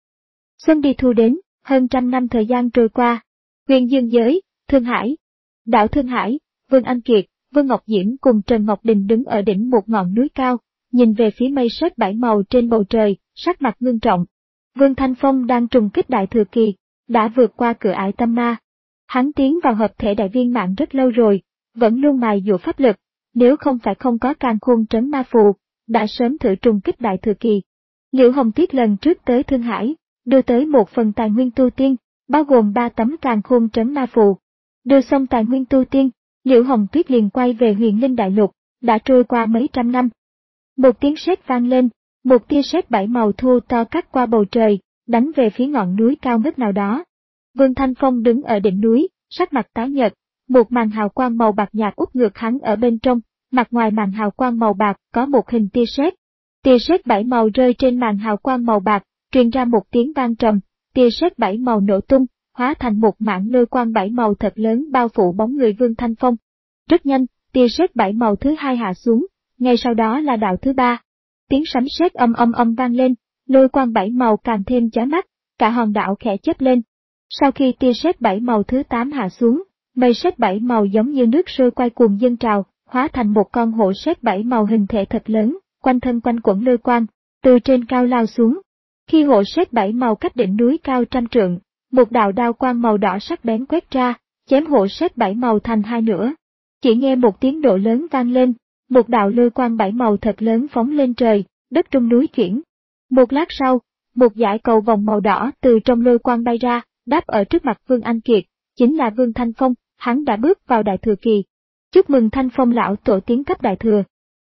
Xuân đi thu đến, hơn trăm năm thời gian trôi qua. Huyện Dương Giới, Thương Hải. Đảo Thương Hải, Vương Anh Kiệt, Vương Ngọc Diễm cùng Trần Ngọc Đình đứng ở đỉnh một ngọn núi cao, nhìn về phía mây sét bảy màu trên bầu trời, sắc mặt ngưng trọng. Vương Thanh Phong đang trùng kích đại thừa kỳ, đã vượt qua cửa ải tâm ma. Hắn tiến vào hợp thể đại viên mãn rất lâu rồi, vẫn luôn mài dũa pháp lực, nếu không phải không có càn khôn trấn ma phù, đã sớm thử trùng kích đại thừa kỳ. Liễu Hồng Tuyết lần trước tới Thương Hải, đưa tới một phần tài nguyên tu tiên, bao gồm ba tấm càn khôn trấn ma phù. Đưa xong tài nguyên tu tiên, Liễu Hồng Tuyết liền quay về Huyền Linh Đại Lục, đã trôi qua mấy trăm năm. Một tiếng sét vang lên, một tia sét bảy màu thô to cắt qua bầu trời, đánh về phía ngọn núi cao ngất nào đó. Vương Thanh Phong đứng ở đỉnh núi, sắc mặt tái nhợt, một màn hào quang màu bạc nhạt úp ngược hắn ở bên trong, mặt ngoài màn hào quang màu bạc có một hình tia sét. Tia sét bảy màu rơi trên màn hào quang màu bạc, truyền ra một tiếng vang trầm, tia sét bảy màu nổ tung, hóa thành một mảng lôi quang bảy màu thật lớn bao phủ bóng người Vương Thanh Phong. Rất nhanh, tia sét bảy màu thứ hai hạ xuống, ngay sau đó là đạo thứ ba. Tiếng sấm sét âm âm âm vang lên, lôi quang bảy màu càng thêm chói mắt, cả hòn đảo khẽ chớp lên. Sau khi tia sét bảy màu thứ tám hạ xuống, mây sét bảy màu giống như nước sôi quay cuồng dâng trào, hóa thành một con hổ sét bảy màu hình thể thật lớn, quanh thân quanh quẩn lôi quang, từ trên cao lao xuống. Khi hổ sét bảy màu cách đỉnh núi cao trăm trượng, một đạo đao quang màu đỏ sắc bén quét ra, chém hổ sét bảy màu thành hai nửa. Chỉ nghe một tiếng nổ lớn vang lên, một đạo lôi quang bảy màu thật lớn phóng lên trời, đất trong núi chuyển. Một lát sau, một dải cầu vòng màu đỏ từ trong lôi quang bay ra, đáp ở trước mặt Vương Anh Kiệt, chính là Vương Thanh Phong, hắn đã bước vào đại thừa kỳ. Chúc mừng Thanh Phong lão tổ tiến cấp đại thừa.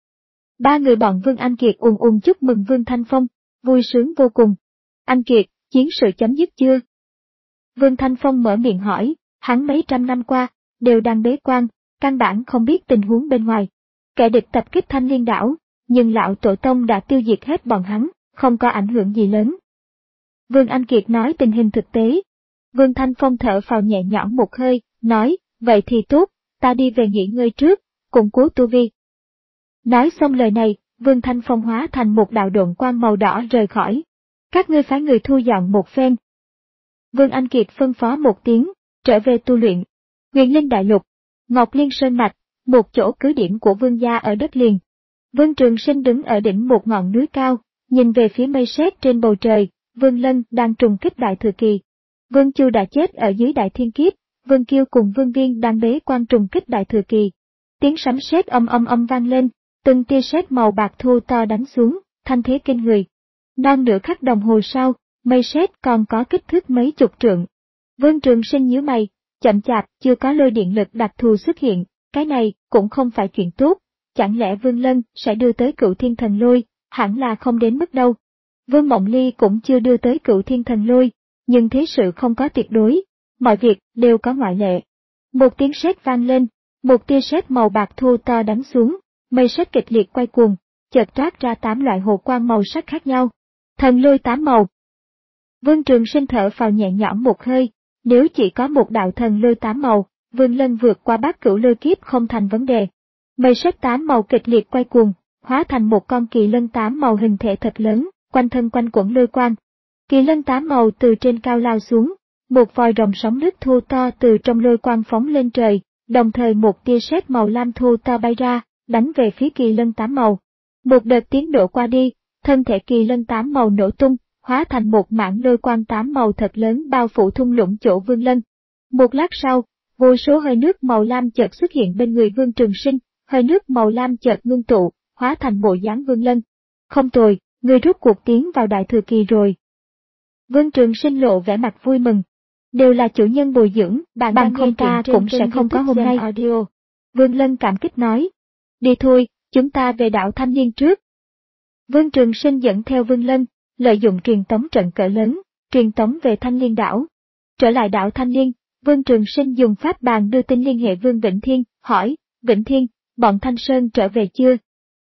Ba người bọn Vương Anh Kiệt ùn ùn chúc mừng Vương Thanh Phong, vui sướng vô cùng. Anh Kiệt, chiến sự chấm dứt chưa? Vương Thanh Phong mở miệng hỏi, hắn mấy trăm năm qua, đều đang bế quan, căn bản không biết tình huống bên ngoài. Kẻ địch tập kích Thanh Liên đảo, nhưng lão tổ tông đã tiêu diệt hết bọn hắn, không có ảnh hưởng gì lớn. Vương Anh Kiệt nói tình hình thực tế. Vương Thanh Phong thở phào nhẹ nhõm một hơi, nói, vậy thì tốt, ta đi về nghỉ ngơi trước, củng cố tu vi. Nói xong lời này, Vương Thanh Phong hóa thành một đạo độn quang màu đỏ rời khỏi. Các ngươi phái người thu dọn một phen. Vương Anh Kiệt phân phó một tiếng, trở về tu luyện. Huyền Linh Đại Lục, Ngọc Liên Sơn Mạch, một chỗ cứ điểm của vương gia ở đất liền. Vương Trường Sinh đứng ở đỉnh một ngọn núi cao, nhìn về phía mây sét trên bầu trời, Vương Lân đang trùng kích đại thừa kỳ. Vương Chu đã chết ở dưới đại thiên kiếp, Vương Kiêu cùng Vương Viên đang bế quan trùng kích đại thừa kỳ. Tiếng sấm sét âm âm âm vang lên, từng tia sét màu bạc thô to đánh xuống, thanh thế kinh người. Non nửa khắc đồng hồ sau, mây sét còn có kích thước mấy chục trượng. Vương Trường Sinh nhíu mày, chậm chạp chưa có lôi điện lực đặc thù xuất hiện, cái này cũng không phải chuyện tốt, chẳng lẽ Vương Lân sẽ đưa tới Cửu Thiên Thần Lôi, hẳn là không đến mức đâu. Vương Mộng Ly cũng chưa đưa tới Cửu Thiên Thần Lôi, nhưng thế sự không có tuyệt đối, mọi việc đều có ngoại lệ. Một tiếng sét vang lên, một tia sét màu bạc thô to đánh xuống, mây sét kịch liệt quay cuồng, chợt toát ra tám loại hồ quang màu sắc khác nhau. Thần lôi tám màu. Vương Trường Sinh thở phào nhẹ nhõm một hơi, nếu chỉ có một đạo thần lôi tám màu, Vương Lân vượt qua bát cửu lôi kiếp không thành vấn đề. Mây sét tám màu kịch liệt quay cuồng, hóa thành một con kỳ lân tám màu hình thể thật lớn, quanh thân quanh quẩn lôi quang. Kỳ lân tám màu từ trên cao lao xuống, một vòi rồng sóng nước thô to từ trong lôi quang phóng lên trời, đồng thời một tia sét màu lam thô to bay ra, đánh về phía kỳ lân tám màu. Một đợt tiếng nổ qua đi, thân thể kỳ lân tám màu nổ tung, hóa thành một mảng lôi quang tám màu thật lớn bao phủ thung lũng chỗ Vương Lân. Một lát sau, vô số hơi nước màu lam chợt xuất hiện bên người Vương Trường Sinh, hơi nước màu lam chợt ngưng tụ, hóa thành bộ dáng Vương Lân. Không tồi, người rút cuộc tiến vào đại thừa kỳ rồi. Vương Trường Sinh lộ vẻ mặt vui mừng. đều là chủ nhân bồi dưỡng, bạn bằng không ta cũng sẽ không có hôm nay. Audio. Vương Lân cảm kích nói. Đi thôi, chúng ta về đảo Thanh Niên trước. Vương Trường Sinh dẫn theo Vương Lân, lợi dụng truyền tống trận cỡ lớn, truyền tống về Thanh Liên đảo. Trở lại đảo Thanh Liên, Vương Trường Sinh dùng pháp bàn đưa tin liên hệ Vương Vĩnh Thiên, hỏi, Vĩnh Thiên, bọn Thanh Sơn trở về chưa?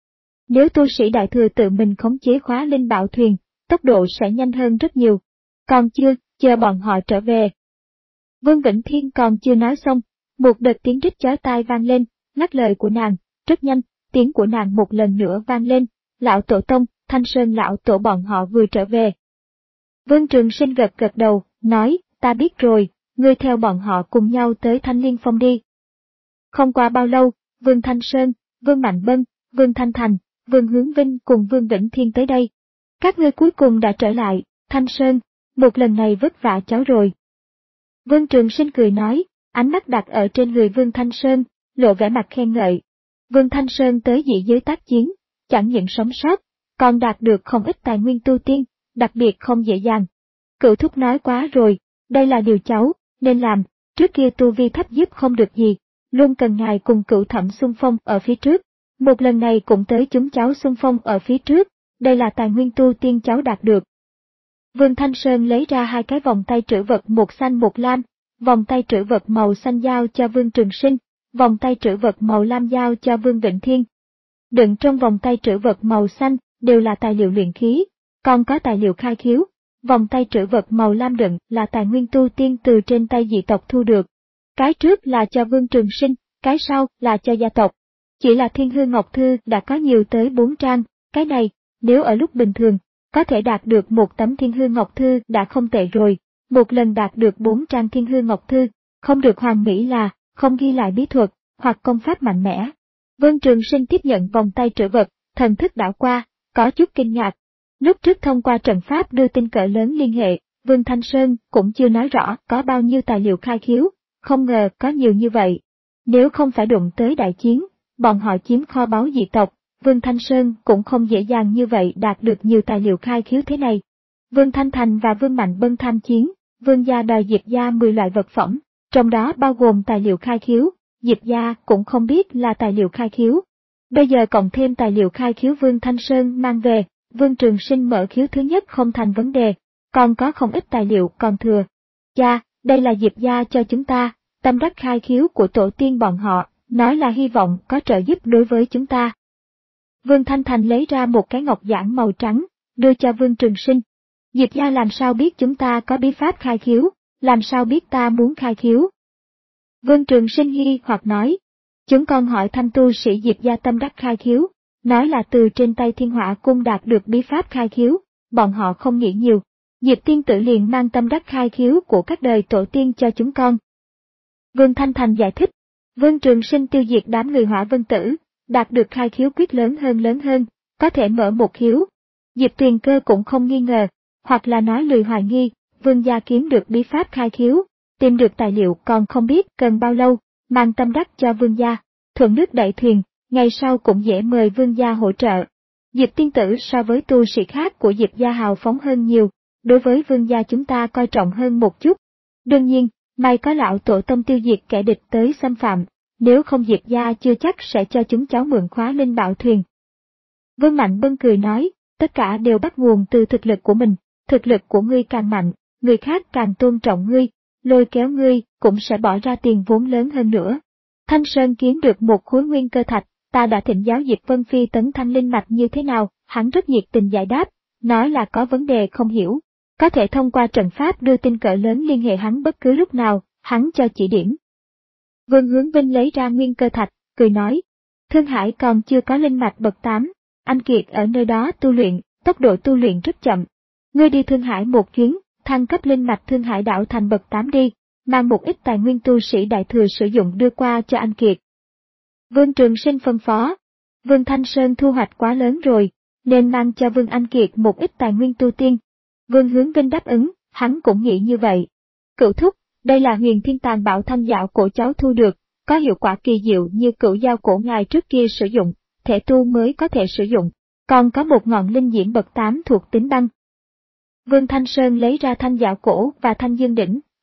Nếu tu sĩ đại thừa tự mình khống chế khóa linh bảo thuyền, tốc độ sẽ nhanh hơn rất nhiều. Còn chưa, chờ bọn họ trở về. Vương Vĩnh Thiên còn chưa nói xong, một đợt tiếng rít chói tai vang lên, ngắt lời của nàng, rất nhanh, tiếng của nàng một lần nữa vang lên, lão tổ tông, Thanh Sơn lão tổ bọn họ vừa trở về. Vương Trường Sinh gật gật đầu, nói, ta biết rồi, ngươi theo bọn họ cùng nhau tới Thanh Liên Phong đi. Không qua bao lâu, Vương Thanh Sơn, Vương Mạnh Bân, Vương Thanh Thành, Vương Hướng Vinh cùng Vương Vĩnh Thiên tới đây. Các ngươi cuối cùng đã trở lại, Thanh Sơn, một lần này vất vả cháu rồi. Vương Trường Sinh cười nói, ánh mắt đặt ở trên người Vương Thanh Sơn, lộ vẻ mặt khen ngợi. Vương Thanh Sơn tới dị giới tác chiến, chẳng những sống sót, còn đạt được không ít tài nguyên tu tiên, đặc biệt không dễ dàng. Cựu thúc nói quá rồi, đây là điều cháu nên làm, trước kia tu vi thấp giúp không được gì, luôn cần ngài cùng cựu thẩm xung phong ở phía trước. Một lần này cũng tới chúng cháu xung phong ở phía trước, đây là tài nguyên tu tiên cháu đạt được. Vương Thanh Sơn lấy ra hai cái vòng tay trữ vật một xanh một lam, vòng tay trữ vật màu xanh giao cho Vương Trường Sinh, vòng tay trữ vật màu lam giao cho Vương Vĩnh Thiên. Đựng trong vòng tay trữ vật màu xanh đều là tài liệu luyện khí, còn có tài liệu khai khiếu. Vòng tay trữ vật màu lam đựng là tài nguyên tu tiên từ trên tay dị tộc thu được. Cái trước là cho Vương Trường Sinh, cái sau là cho gia tộc. Chỉ là Thiên Hư Ngọc Thư đã có nhiều tới bốn trang, cái này, nếu ở lúc bình thường, có thể đạt được một tấm Thiên Hư Ngọc Thư đã không tệ rồi, một lần đạt được bốn trang Thiên Hư Ngọc Thư, không được hoàn mỹ là, không ghi lại bí thuật, hoặc công pháp mạnh mẽ. Vương Trường Sinh tiếp nhận vòng tay trữ vật, thần thức đảo qua, có chút kinh ngạc. Lúc trước thông qua trận pháp đưa tin cỡ lớn liên hệ, Vương Thanh Sơn cũng chưa nói rõ có bao nhiêu tài liệu khai khiếu, không ngờ có nhiều như vậy. Nếu không phải đụng tới đại chiến, bọn họ chiếm kho báu dị tộc, Vương Thanh Sơn cũng không dễ dàng như vậy đạt được nhiều tài liệu khai khiếu thế này. Vương Thanh Thành và Vương Mạnh Bân tham chiến, Vương gia đòi Diệp gia mười loại vật phẩm, trong đó bao gồm tài liệu khai khiếu, Diệp gia cũng không biết là tài liệu khai khiếu. Bây giờ cộng thêm tài liệu khai khiếu Vương Thanh Sơn mang về, Vương Trường Sinh mở khiếu thứ nhất không thành vấn đề, còn có không ít tài liệu còn thừa. Cha, đây là Diệp gia cho chúng ta, tâm đắc khai khiếu của tổ tiên bọn họ, nói là hy vọng có trợ giúp đối với chúng ta. Vương Thanh Thành lấy ra một cái ngọc giản màu trắng, đưa cho Vương Trường Sinh. Diệp gia làm sao biết chúng ta có bí pháp khai khiếu, làm sao biết ta muốn khai khiếu? Vương Trường Sinh nghi hoặc nói, chúng con hỏi thăm tu sĩ Diệp gia tâm đắc khai khiếu, nói là từ trên tay Thiên Hỏa Cung đạt được bí pháp khai khiếu, bọn họ không nghĩ nhiều. Diệp tiên tử liền mang tâm đắc khai khiếu của các đời tổ tiên cho chúng con. Vương Thanh Thành giải thích, Vương Trường Sinh tiêu diệt đám người Hỏa Vân Tử, đạt được khai khiếu quyết lớn hơn lớn hơn, có thể mở một khiếu. Diệp Tuyền Cơ cũng không nghi ngờ, hoặc là nói lười hoài nghi, Vương gia kiếm được bí pháp khai khiếu, tìm được tài liệu còn không biết cần bao lâu, mang tâm đắc cho Vương gia, thuận nước đẩy thuyền, ngày sau cũng dễ mời Vương gia hỗ trợ. Diệp tiên tử so với tu sĩ khác của Diệp gia hào phóng hơn nhiều, đối với Vương gia chúng ta coi trọng hơn một chút. Đương nhiên, may có lão tổ tông tiêu diệt kẻ địch tới xâm phạm, nếu không Diệp gia chưa chắc sẽ cho chúng cháu mượn khóa linh bảo thuyền. Vương Mạnh Bân cười nói, tất cả đều bắt nguồn từ thực lực của mình, thực lực của ngươi càng mạnh, người khác càng tôn trọng ngươi, lôi kéo ngươi cũng sẽ bỏ ra tiền vốn lớn hơn nữa. Thanh Sơn kiếm được một khối nguyên cơ thạch, ta đã thỉnh giáo Diệp Vân Phi tấn thanh linh mạch như thế nào, hắn rất nhiệt tình giải đáp, nói là có vấn đề không hiểu, có thể thông qua trận pháp đưa tin cỡ lớn liên hệ hắn bất cứ lúc nào, hắn cho chỉ điểm. Vương Hướng Vinh lấy ra nguyên cơ thạch, cười nói, Thương Hải còn chưa có linh mạch bậc tám, anh Kiệt ở nơi đó tu luyện, tốc độ tu luyện rất chậm. Ngươi đi Thương Hải một chuyến, thăng cấp linh mạch Thương Hải đảo thành bậc tám đi, mang một ít tài nguyên tu sĩ đại thừa sử dụng đưa qua cho anh Kiệt. Vương Trường Sinh phân phó, Vương Thanh Sơn thu hoạch quá lớn rồi, nên mang cho Vương Anh Kiệt một ít tài nguyên tu tiên. Vương Hướng Vinh đáp ứng, hắn cũng nghĩ như vậy. Cửu thúc, đây là huyền thiên tàng bảo thanh dạo cổ cháu thu được, có hiệu quả kỳ diệu như cửu dao cổ ngài trước kia sử dụng, thể tu mới có thể sử dụng, còn có một ngọn linh diễm bậc tám thuộc tính băng. Vương Thanh Sơn lấy ra thanh dạo cổ và thanh dương đỉnh,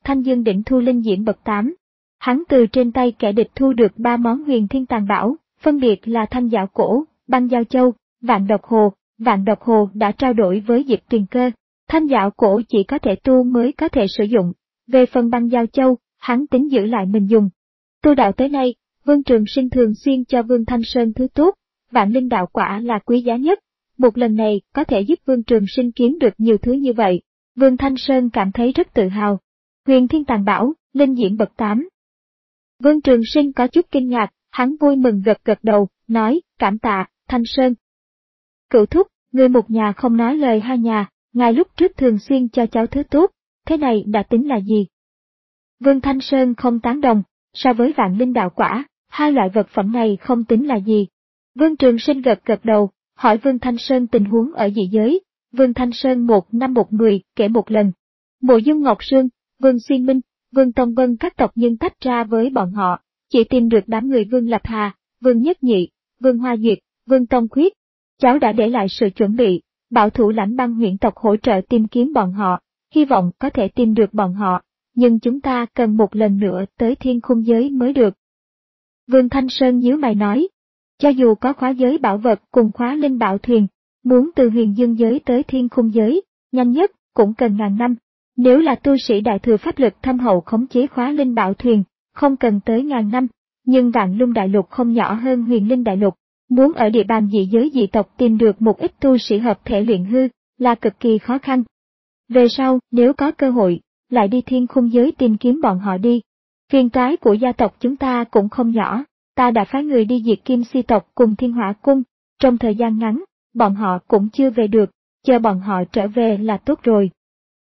Thanh Dương Đỉnh Thu Linh Diễm bậc tám. Hắn từ trên tay kẻ địch thu được ba món huyền thiên tàng bảo, phân biệt là thanh dạo cổ, băng giao châu, vạn độc hồ. Vạn độc hồ đã trao đổi với Diệp Tuyền Cơ. Thanh dạo cổ chỉ có thể tu mới có thể sử dụng. Về phần băng giao châu, hắn tính giữ lại mình dùng. Tu đạo tới nay, Vương Trường Sinh thường xuyên cho Vương Thanh Sơn thứ tốt, vạn linh đạo quả là quý giá nhất. Một lần này có thể giúp Vương Trường Sinh kiếm được nhiều thứ như vậy. Vương Thanh Sơn cảm thấy rất tự hào. Huyền thiên tàng bảo, linh diễm bậc tám. Vương Trường Sinh có chút kinh ngạc, hắn vui mừng gật gật đầu, nói, cảm tạ, Thanh Sơn. Cửu thúc, người một nhà không nói lời hai nhà, ngài lúc trước thường xuyên cho cháu thứ tốt, thế này đã tính là gì? Vương Thanh Sơn không tán đồng, so với vạn linh đạo quả, hai loại vật phẩm này không tính là gì. Vương Trường Sinh gật gật đầu, hỏi Vương Thanh Sơn tình huống ở dị giới. Vương Thanh Sơn một năm một mười kể một lần. Mộ Dung Ngọc Sương, Vương Xuyên Minh, Vương Tông Vân các tộc nhân tách ra với bọn họ, chỉ tìm được đám người Vương Lập Hà, Vương Nhất Nhị, Vương Hoa Duyệt, Vương Tông Khuyết. Cháu đã để lại sự chuẩn bị, bảo thủ lãnh băng huyện tộc hỗ trợ tìm kiếm bọn họ, hy vọng có thể tìm được bọn họ, nhưng chúng ta cần một lần nữa tới thiên khung giới mới được. Vương Thanh Sơn nhíu mày nói, cho dù có khóa giới bảo vật cùng khóa linh bảo thuyền, muốn từ huyền dương giới tới thiên khung giới, nhanh nhất cũng cần ngàn năm. Nếu là tu sĩ đại thừa pháp lực thâm hậu khống chế khóa linh bảo thuyền, không cần tới ngàn năm, nhưng vạn lung đại lục không nhỏ hơn huyền linh đại lục. Muốn ở địa bàn dị giới dị tộc tìm được một ít tu sĩ hợp thể luyện hư, là cực kỳ khó khăn. Về sau, nếu có cơ hội, lại đi thiên khung giới tìm kiếm bọn họ đi. Phiền toái của gia tộc chúng ta cũng không nhỏ, ta đã phái người đi diệt Kim Si tộc cùng Thiên Hỏa cung, trong thời gian ngắn, bọn họ cũng chưa về được, chờ bọn họ trở về là tốt rồi.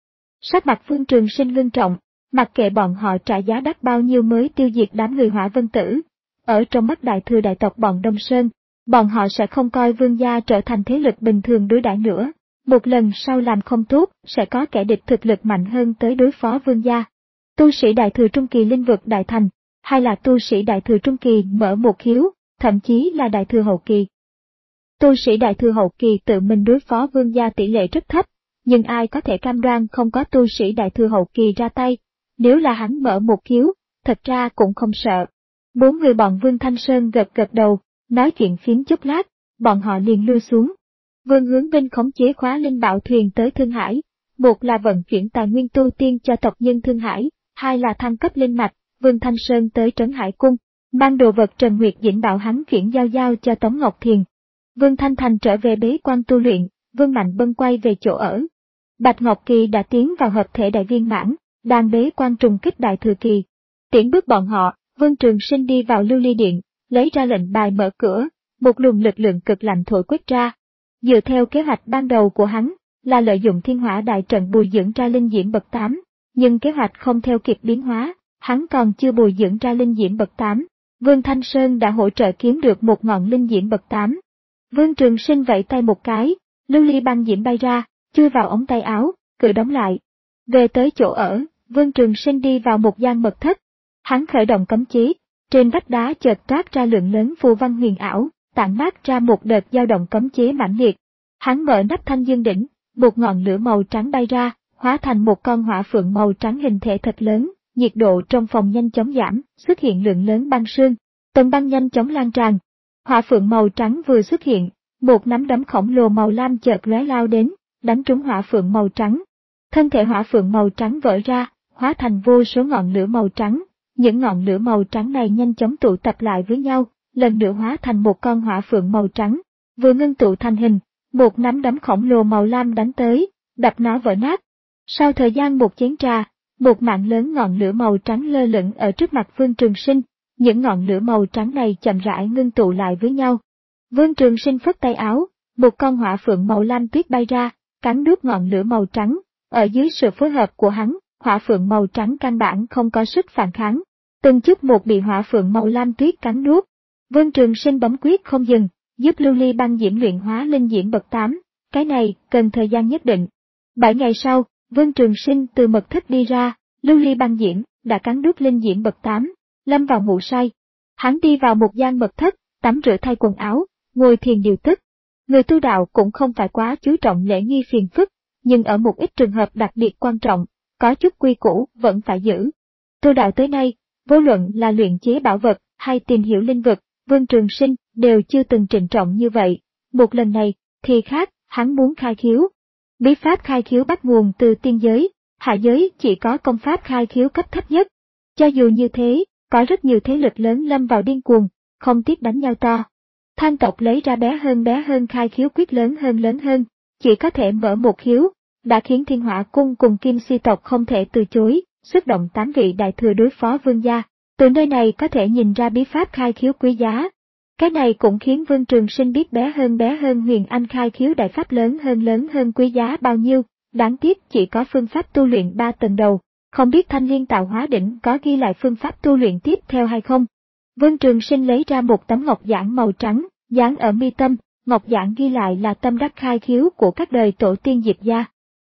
Sắc mặt Vương Trường Sinh ngưng trọng, mặc kệ bọn họ trả giá đắt bao nhiêu mới tiêu diệt đám người Hỏa Vân Tử. Ở trong mắt đại thừa đại tộc bọn Đông Sơn, bọn họ sẽ không coi vương gia trở thành thế lực bình thường đối đãi nữa. Một lần sau làm không tốt, sẽ có kẻ địch thực lực mạnh hơn tới đối phó vương gia. Tu sĩ đại thừa trung kỳ linh vực đại thành, hay là tu sĩ đại thừa trung kỳ mở một khiếu, thậm chí là đại thừa hậu kỳ. Tu sĩ đại thừa hậu kỳ tự mình đối phó vương gia tỷ lệ rất thấp, nhưng ai có thể cam đoan không có tu sĩ đại thừa hậu kỳ ra tay, nếu là hắn mở một khiếu, thật ra cũng không sợ. Bốn người bọn Vương Thanh Sơn gật gật đầu, nói chuyện phiếm chốc lát, bọn họ liền lui xuống. Vương Hướng Vinh khống chế khóa linh bảo thuyền tới Thương Hải, một là vận chuyển tài nguyên tu tiên cho tộc nhân Thương Hải, hai là thăng cấp linh mạch. Vương Thanh Sơn tới Trấn Hải cung, mang đồ vật Trần Nguyệt Dĩnh bảo hắn chuyển giao giao cho Tống Ngọc Thiền. Vương Thanh Thành trở về bế quan tu luyện, Vương Mạnh Bân quay về chỗ ở. Bạch Ngọc Kỳ đã tiến vào hợp thể đại viên mãn, đang bế quan trùng kích đại thừa kỳ. Tiễn bước bọn họ, Vương Trường Sinh đi vào lưu ly điện, lấy ra lệnh bài mở cửa, một luồng lực lượng cực lạnh thổi quét ra. Dựa theo kế hoạch ban đầu của hắn, là lợi dụng thiên hỏa đại trận bồi dưỡng ra linh diễm bậc tám, nhưng kế hoạch không theo kịp biến hóa, hắn còn chưa bồi dưỡng ra linh diễm bậc tám. Vương Thanh Sơn đã hỗ trợ kiếm được một ngọn linh diễm bậc tám. Vương Trường Sinh vẫy tay một cái, lưu ly băng diễm bay ra, chui vào ống tay áo, cửa đóng lại. Về tới chỗ ở, Vương Trường Sinh đi vào một gian mật thất. Hắn khởi động cấm chế, trên vách đá chợt toát ra lượng lớn phù văn huyền ảo, tản mát ra một đợt dao động cấm chế mãnh liệt. Hắn mở nắp thanh dương đỉnh, một ngọn lửa màu trắng bay ra, hóa thành một con hỏa phượng màu trắng hình thể thật lớn. Nhiệt độ trong phòng nhanh chóng giảm, xuất hiện lượng lớn băng sương, tầng băng nhanh chóng lan tràn. Hỏa phượng màu trắng vừa xuất hiện, một nắm đấm khổng lồ màu lam chợt lóe lao đến, đánh trúng hỏa phượng màu trắng. Thân thể hỏa phượng màu trắng vỡ ra, hóa thành vô số ngọn lửa màu trắng. Những ngọn lửa màu trắng này nhanh chóng tụ tập lại với nhau, lần nữa hóa thành một con hỏa phượng màu trắng. Vừa ngưng tụ thành hình, một nắm đấm khổng lồ màu lam đánh tới, đập nó vỡ nát. Sau thời gian một chén trà, một mạng lớn ngọn lửa màu trắng lơ lửng ở trước mặt Vương Trường Sinh, những ngọn lửa màu trắng này chậm rãi ngưng tụ lại với nhau. Vương Trường Sinh phất tay áo, một con hỏa phượng màu lam tuyết bay ra, cắn nuốt ngọn lửa màu trắng, ở dưới sự phối hợp của hắn, hỏa phượng màu trắng căn bản không có sức phản kháng, từng chút một bị hỏa phượng màu lam tuyết cắn nuốt. Vương Trường Sinh bấm quyết không dừng, giúp lưu ly băng diễm luyện hóa linh diễm bậc tám, cái này cần thời gian nhất định. Bảy ngày sau, Vương Trường Sinh từ mật thất đi ra, lưu ly băng diễm đã cắn đứt linh diễm bậc tám, lâm vào ngủ say. Hắn đi vào một gian mật thất, tắm rửa thay quần áo, ngồi thiền điều tức. Người tu đạo cũng không phải quá chú trọng lễ nghi phiền phức, nhưng ở một ít trường hợp đặc biệt quan trọng, có chút quy củ vẫn phải giữ. Tu đạo tới nay, vô luận là luyện chế bảo vật hay tìm hiểu linh vực, Vương Trường Sinh đều chưa từng trịnh trọng như vậy. Một lần này thì khác, hắn muốn khai khiếu. Bí pháp khai khiếu bắt nguồn từ tiên giới, hạ giới chỉ có công pháp khai khiếu cấp thấp nhất. Cho dù như thế, có rất nhiều thế lực lớn lâm vào điên cuồng, không tiếc đánh nhau to. Than tộc lấy ra bé hơn bé hơn khai khiếu quyết lớn hơn lớn hơn, chỉ có thể mở một khiếu, đã khiến Thiên Hỏa Cung cùng Kim Si tộc không thể từ chối, xuất động tám vị đại thừa đối phó Vương gia. Từ nơi này có thể nhìn ra bí pháp khai khiếu quý giá. Cái này cũng khiến Vương Trường Sinh biết bé hơn bé hơn Huyền Anh khai khiếu đại pháp lớn hơn lớn hơn quý giá bao nhiêu, đáng tiếc chỉ có phương pháp tu luyện ba tầng đầu, không biết Thanh Liên Tạo Hóa Đỉnh có ghi lại phương pháp tu luyện tiếp theo hay không. Vương Trường Sinh lấy ra một tấm ngọc giản màu trắng, dán ở mi tâm, ngọc giản ghi lại là tâm đắc khai khiếu của các đời tổ tiên Diệp gia.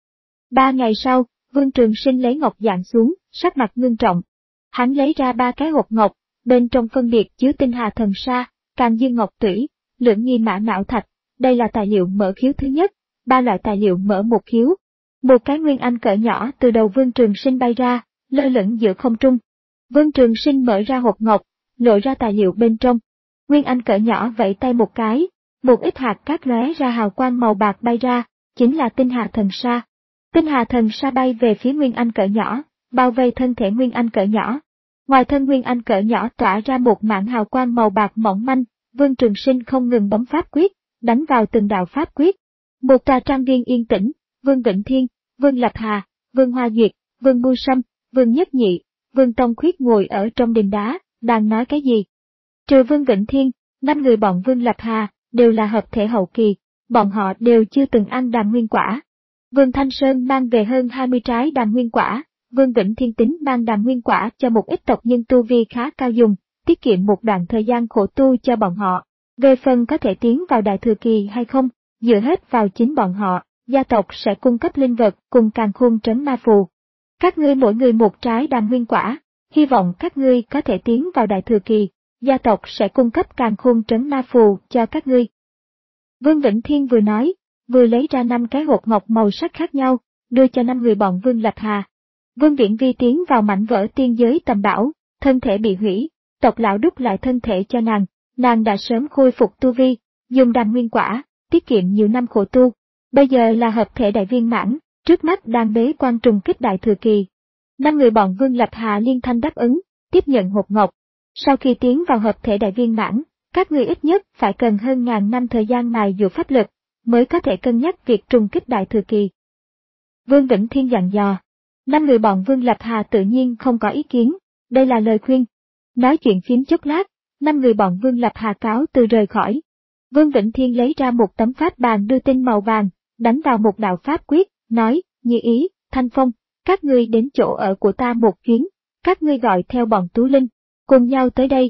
Ba ngày sau, Vương Trường Sinh lấy ngọc giản xuống, sắc mặt ngưng trọng. Hắn lấy ra ba cái hộp ngọc, bên trong phân biệt chứa tinh hà thần sa, càn dương ngọc tủy, lưỡng nghi mã não thạch. Đây là tài liệu mở khiếu thứ nhất, ba loại tài liệu mở một khiếu. Một cái nguyên anh cỡ nhỏ từ đầu Vương Trường Sinh bay ra, lơ lửng giữa không trung. Vương Trường Sinh mở ra hộp ngọc, lộ ra tài liệu bên trong. Nguyên anh cỡ nhỏ vẫy tay một cái, một ít hạt cát lóe ra hào quang màu bạc bay ra, chính là tinh hà thần sa. Tinh hà thần sa bay về phía Nguyên Anh cỡ nhỏ, bao vây thân thể Nguyên Anh cỡ nhỏ. Ngoài thân Nguyên Anh cỡ nhỏ tỏa ra một mảng hào quang màu bạc mỏng manh, Vương Trường Sinh không ngừng bấm pháp quyết, đánh vào từng đạo pháp quyết. Một tòa trang viên yên tĩnh, Vương Vĩnh Thiên, Vương Lập Hà, Vương Hoa Duyệt, Vương Mưu Sâm, Vương Nhất Nhị, Vương Tông Khuyết ngồi ở trong đình đá, đang nói cái gì? Trừ Vương Vĩnh Thiên, năm người bọn Vương Lập Hà đều là hợp thể hậu kỳ, bọn họ đều chưa từng ăn đàm nguyên quả. Vương Thanh Sơn mang về hơn hai mươi trái đàm nguyên quả, Vương Vĩnh Thiên tính mang đàm nguyên quả cho một ít tộc nhân tu vi khá cao dùng, tiết kiệm một đoạn thời gian khổ tu cho bọn họ. Về phần có thể tiến vào đại thừa kỳ hay không, dựa hết vào chính bọn họ, gia tộc sẽ cung cấp linh vật cùng càn khôn trấn ma phù. Các ngươi mỗi người một trái đàm nguyên quả, hy vọng các ngươi có thể tiến vào đại thừa kỳ, gia tộc sẽ cung cấp càn khôn trấn ma phù cho các ngươi. Vương Vĩnh Thiên vừa nói, vừa lấy ra năm cái hộp ngọc màu sắc khác nhau, đưa cho năm người bọn Vương Lập Hà. Vương Viễn Vi tiến vào mảnh vỡ tiên giới tầm bảo, thân thể bị hủy, tộc lão đúc lại thân thể cho nàng, nàng đã sớm khôi phục tu vi, dùng đàm nguyên quả, tiết kiệm nhiều năm khổ tu. Bây giờ là hợp thể đại viên mãn, trước mắt đang bế quan trùng kích đại thừa kỳ. Năm người bọn Vương Lập Hà liên thanh đáp ứng, tiếp nhận hộp ngọc. Sau khi tiến vào hợp thể đại viên mãn, các ngươi ít nhất phải cần hơn ngàn năm thời gian mài dũa pháp lực, mới có thể cân nhắc việc trùng kích đại thừa kỳ. Vương Vĩnh Thiên dặn dò. Năm người bọn Vương Lập Hà tự nhiên không có ý kiến, đây là lời khuyên. Nói chuyện phím chốc lát, năm người bọn Vương Lập Hà cáo từ rời khỏi. Vương Vĩnh Thiên lấy ra một tấm pháp bàn đưa tin màu vàng, đánh vào một đạo pháp quyết, nói, Như Ý, Thanh Phong, các ngươi đến chỗ ở của ta một chuyến, các ngươi gọi theo bọn Tú Linh, cùng nhau tới đây.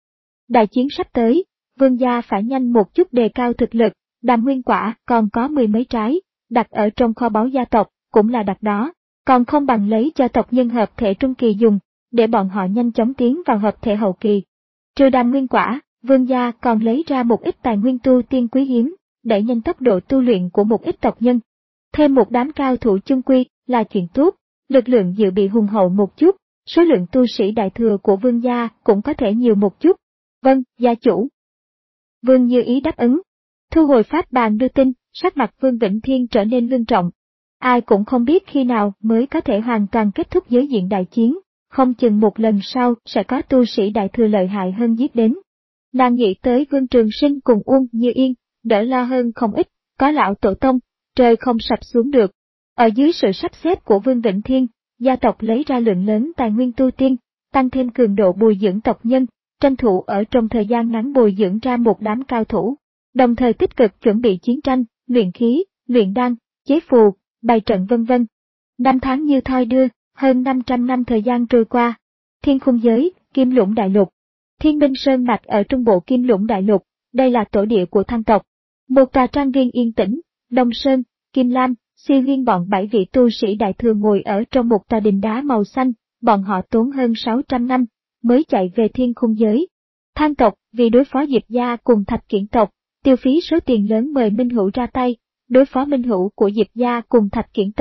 Đại chiến sắp tới, Vương gia phải nhanh một chút đề cao thực lực, đàm nguyên quả còn có mười mấy trái, đặt ở trong kho báu gia tộc, cũng là đặt đó, còn không bằng lấy cho tộc nhân hợp thể trung kỳ dùng, để bọn họ nhanh chóng tiến vào hợp thể hậu kỳ. Trừ đàm nguyên quả, Vương gia còn lấy ra một ít tài nguyên tu tiên quý hiếm, để nhanh tốc độ tu luyện của một ít tộc nhân. Thêm một đám cao thủ chung quy là chuyện tốt, lực lượng dự bị hùng hậu một chút, số lượng tu sĩ đại thừa của Vương gia cũng có thể nhiều một chút. Vâng, gia chủ. Vương Như Ý đáp ứng. Thu hồi pháp bàn đưa tin, sắc mặt Vương Vĩnh Thiên trở nên ngưng trọng. Ai cũng không biết khi nào mới có thể hoàn toàn kết thúc giới diện đại chiến, không chừng một lần sau sẽ có tu sĩ đại thừa lợi hại hơn giết đến. Nàng nghĩ tới Vương Trường Sinh cùng Uông Như Yên, đỡ lo hơn không ít, có lão tổ tông, trời không sập xuống được. Ở dưới sự sắp xếp của Vương Vĩnh Thiên, gia tộc lấy ra lượng lớn tài nguyên tu tiên, tăng thêm cường độ bồi dưỡng tộc nhân, tranh thủ ở trong thời gian ngắn bồi dưỡng ra một đám cao thủ, đồng thời tích cực chuẩn bị chiến tranh, luyện khí, luyện đan, chế phù, bày trận vân vân. Năm tháng như thoi đưa, hơn năm trăm năm thời gian trôi qua. Thiên khung giới, Kim Lũng Đại Lục. Thiên Binh Sơn mạch ở trung bộ Kim Lũng Đại Lục, đây là tổ địa của Thanh tộc. Một tòa trang viên yên tĩnh, Đông Sơn, Kim Lam, Si Liên bọn bảy vị tu sĩ đại thừa ngồi ở trong một tòa đình đá màu xanh, bọn họ tốn hơn sáu trăm năm, mới chạy về thiên khung giới. Thanh tộc, vì đối phó Diệp gia cùng Thạch Kiển tộc, tiêu phí số tiền lớn mời Minh Hữu ra tay, đối phó Minh Hữu của Diệp gia cùng Thạch Kiển tộc,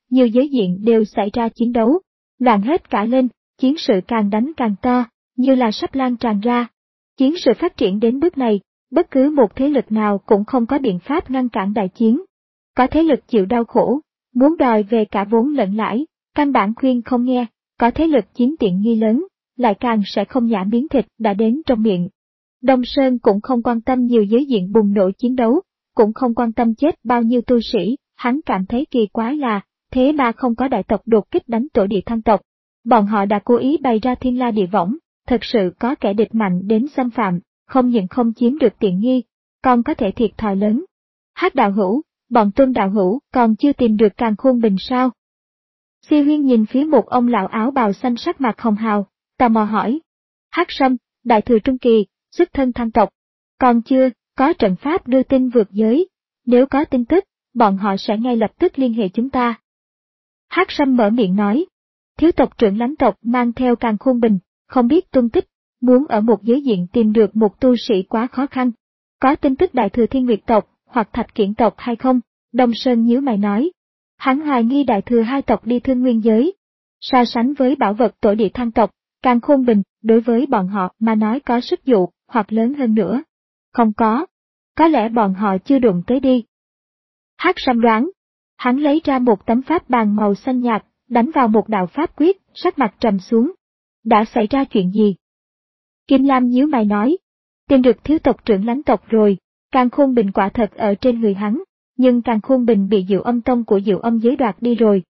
nhiều giới diện đều xảy ra chiến đấu, loạn hết cả lên, chiến sự càng đánh càng to, như là sắp lan tràn ra. Chiến sự phát triển đến bước này, bất cứ một thế lực nào cũng không có biện pháp ngăn cản đại chiến. Có thế lực chịu đau khổ, muốn đòi về cả vốn lẫn lãi, căn bản khuyên không nghe, có thế lực chiếm tiện nghi lớn, lại càng sẽ không nhả miếng thịt đã đến trong miệng. Đông Sơn cũng không quan tâm nhiều giới diện bùng nổ chiến đấu, cũng không quan tâm chết bao nhiêu tu sĩ, hắn cảm thấy kỳ quái là, thế mà không có đại tộc đột kích đánh tổ địa thăng tộc. Bọn họ đã cố ý bày ra thiên la địa võng, thật sự có kẻ địch mạnh đến xâm phạm, không những không chiếm được tiện nghi, còn có thể thiệt thòi lớn. Hắc đạo hữu, bọn Tôn đạo hữu còn chưa tìm được Càn Khôn Bình sao? Si Huyên nhìn phía một ông lão áo bào xanh sắc mặt hồng hào, tò mò hỏi. Hắc Sâm, đại thừa trung kỳ, xuất thân thăng tộc. Còn chưa, có trận pháp đưa tin vượt giới. Nếu có tin tức, bọn họ sẽ ngay lập tức liên hệ chúng ta. Hắc Sâm mở miệng nói. Thiếu tộc trưởng lãnh tộc mang theo Càn Khôn Bình, không biết tung tích, muốn ở một giới diện tìm được một tu sĩ quá khó khăn. Có tin tức đại thừa Thiên Nguyệt tộc hoặc Thạch Kiển tộc hay không? Đông Sơn nhíu mày nói. Hắn hoài nghi đại thừa hai tộc đi thương nguyên giới. So sánh với bảo vật tổ địa thăng tộc, Càn Khôn Bình đối với bọn họ mà nói có sức dụ hoặc lớn hơn nữa. Không có. Có lẽ bọn họ chưa đụng tới đi. Hắc Sâm đoán. Hắn lấy ra một tấm pháp bàn màu xanh nhạt, đánh vào một đạo pháp quyết, sắc mặt trầm xuống. Đã xảy ra chuyện gì? Kim Lam nhíu mày nói. Tìm được thiếu tộc trưởng lãnh tộc rồi, Càn Khôn Bình quả thật ở trên người hắn, nhưng Càn Khôn Bình bị Diệu Âm Tông của Diệu Âm giới đoạt đi rồi.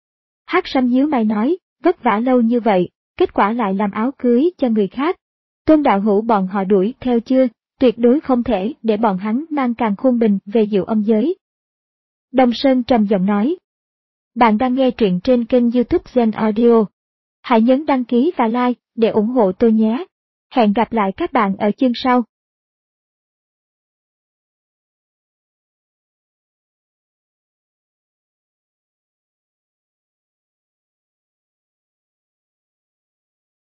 Hắc Sâm nhíu mày nói, vất vả lâu như vậy, kết quả lại làm áo cưới cho người khác. Tôn đạo hữu bọn họ đuổi theo chưa? Tuyệt đối không thể để bọn hắn mang Càn Khôn Bình về Diệu Âm giới. Đông Sơn trầm giọng nói. Bạn đang nghe truyện trên kênh YouTube Zen Audio. Hãy nhấn đăng ký và like để ủng hộ tôi nhé. Hẹn gặp lại các bạn ở chương sau.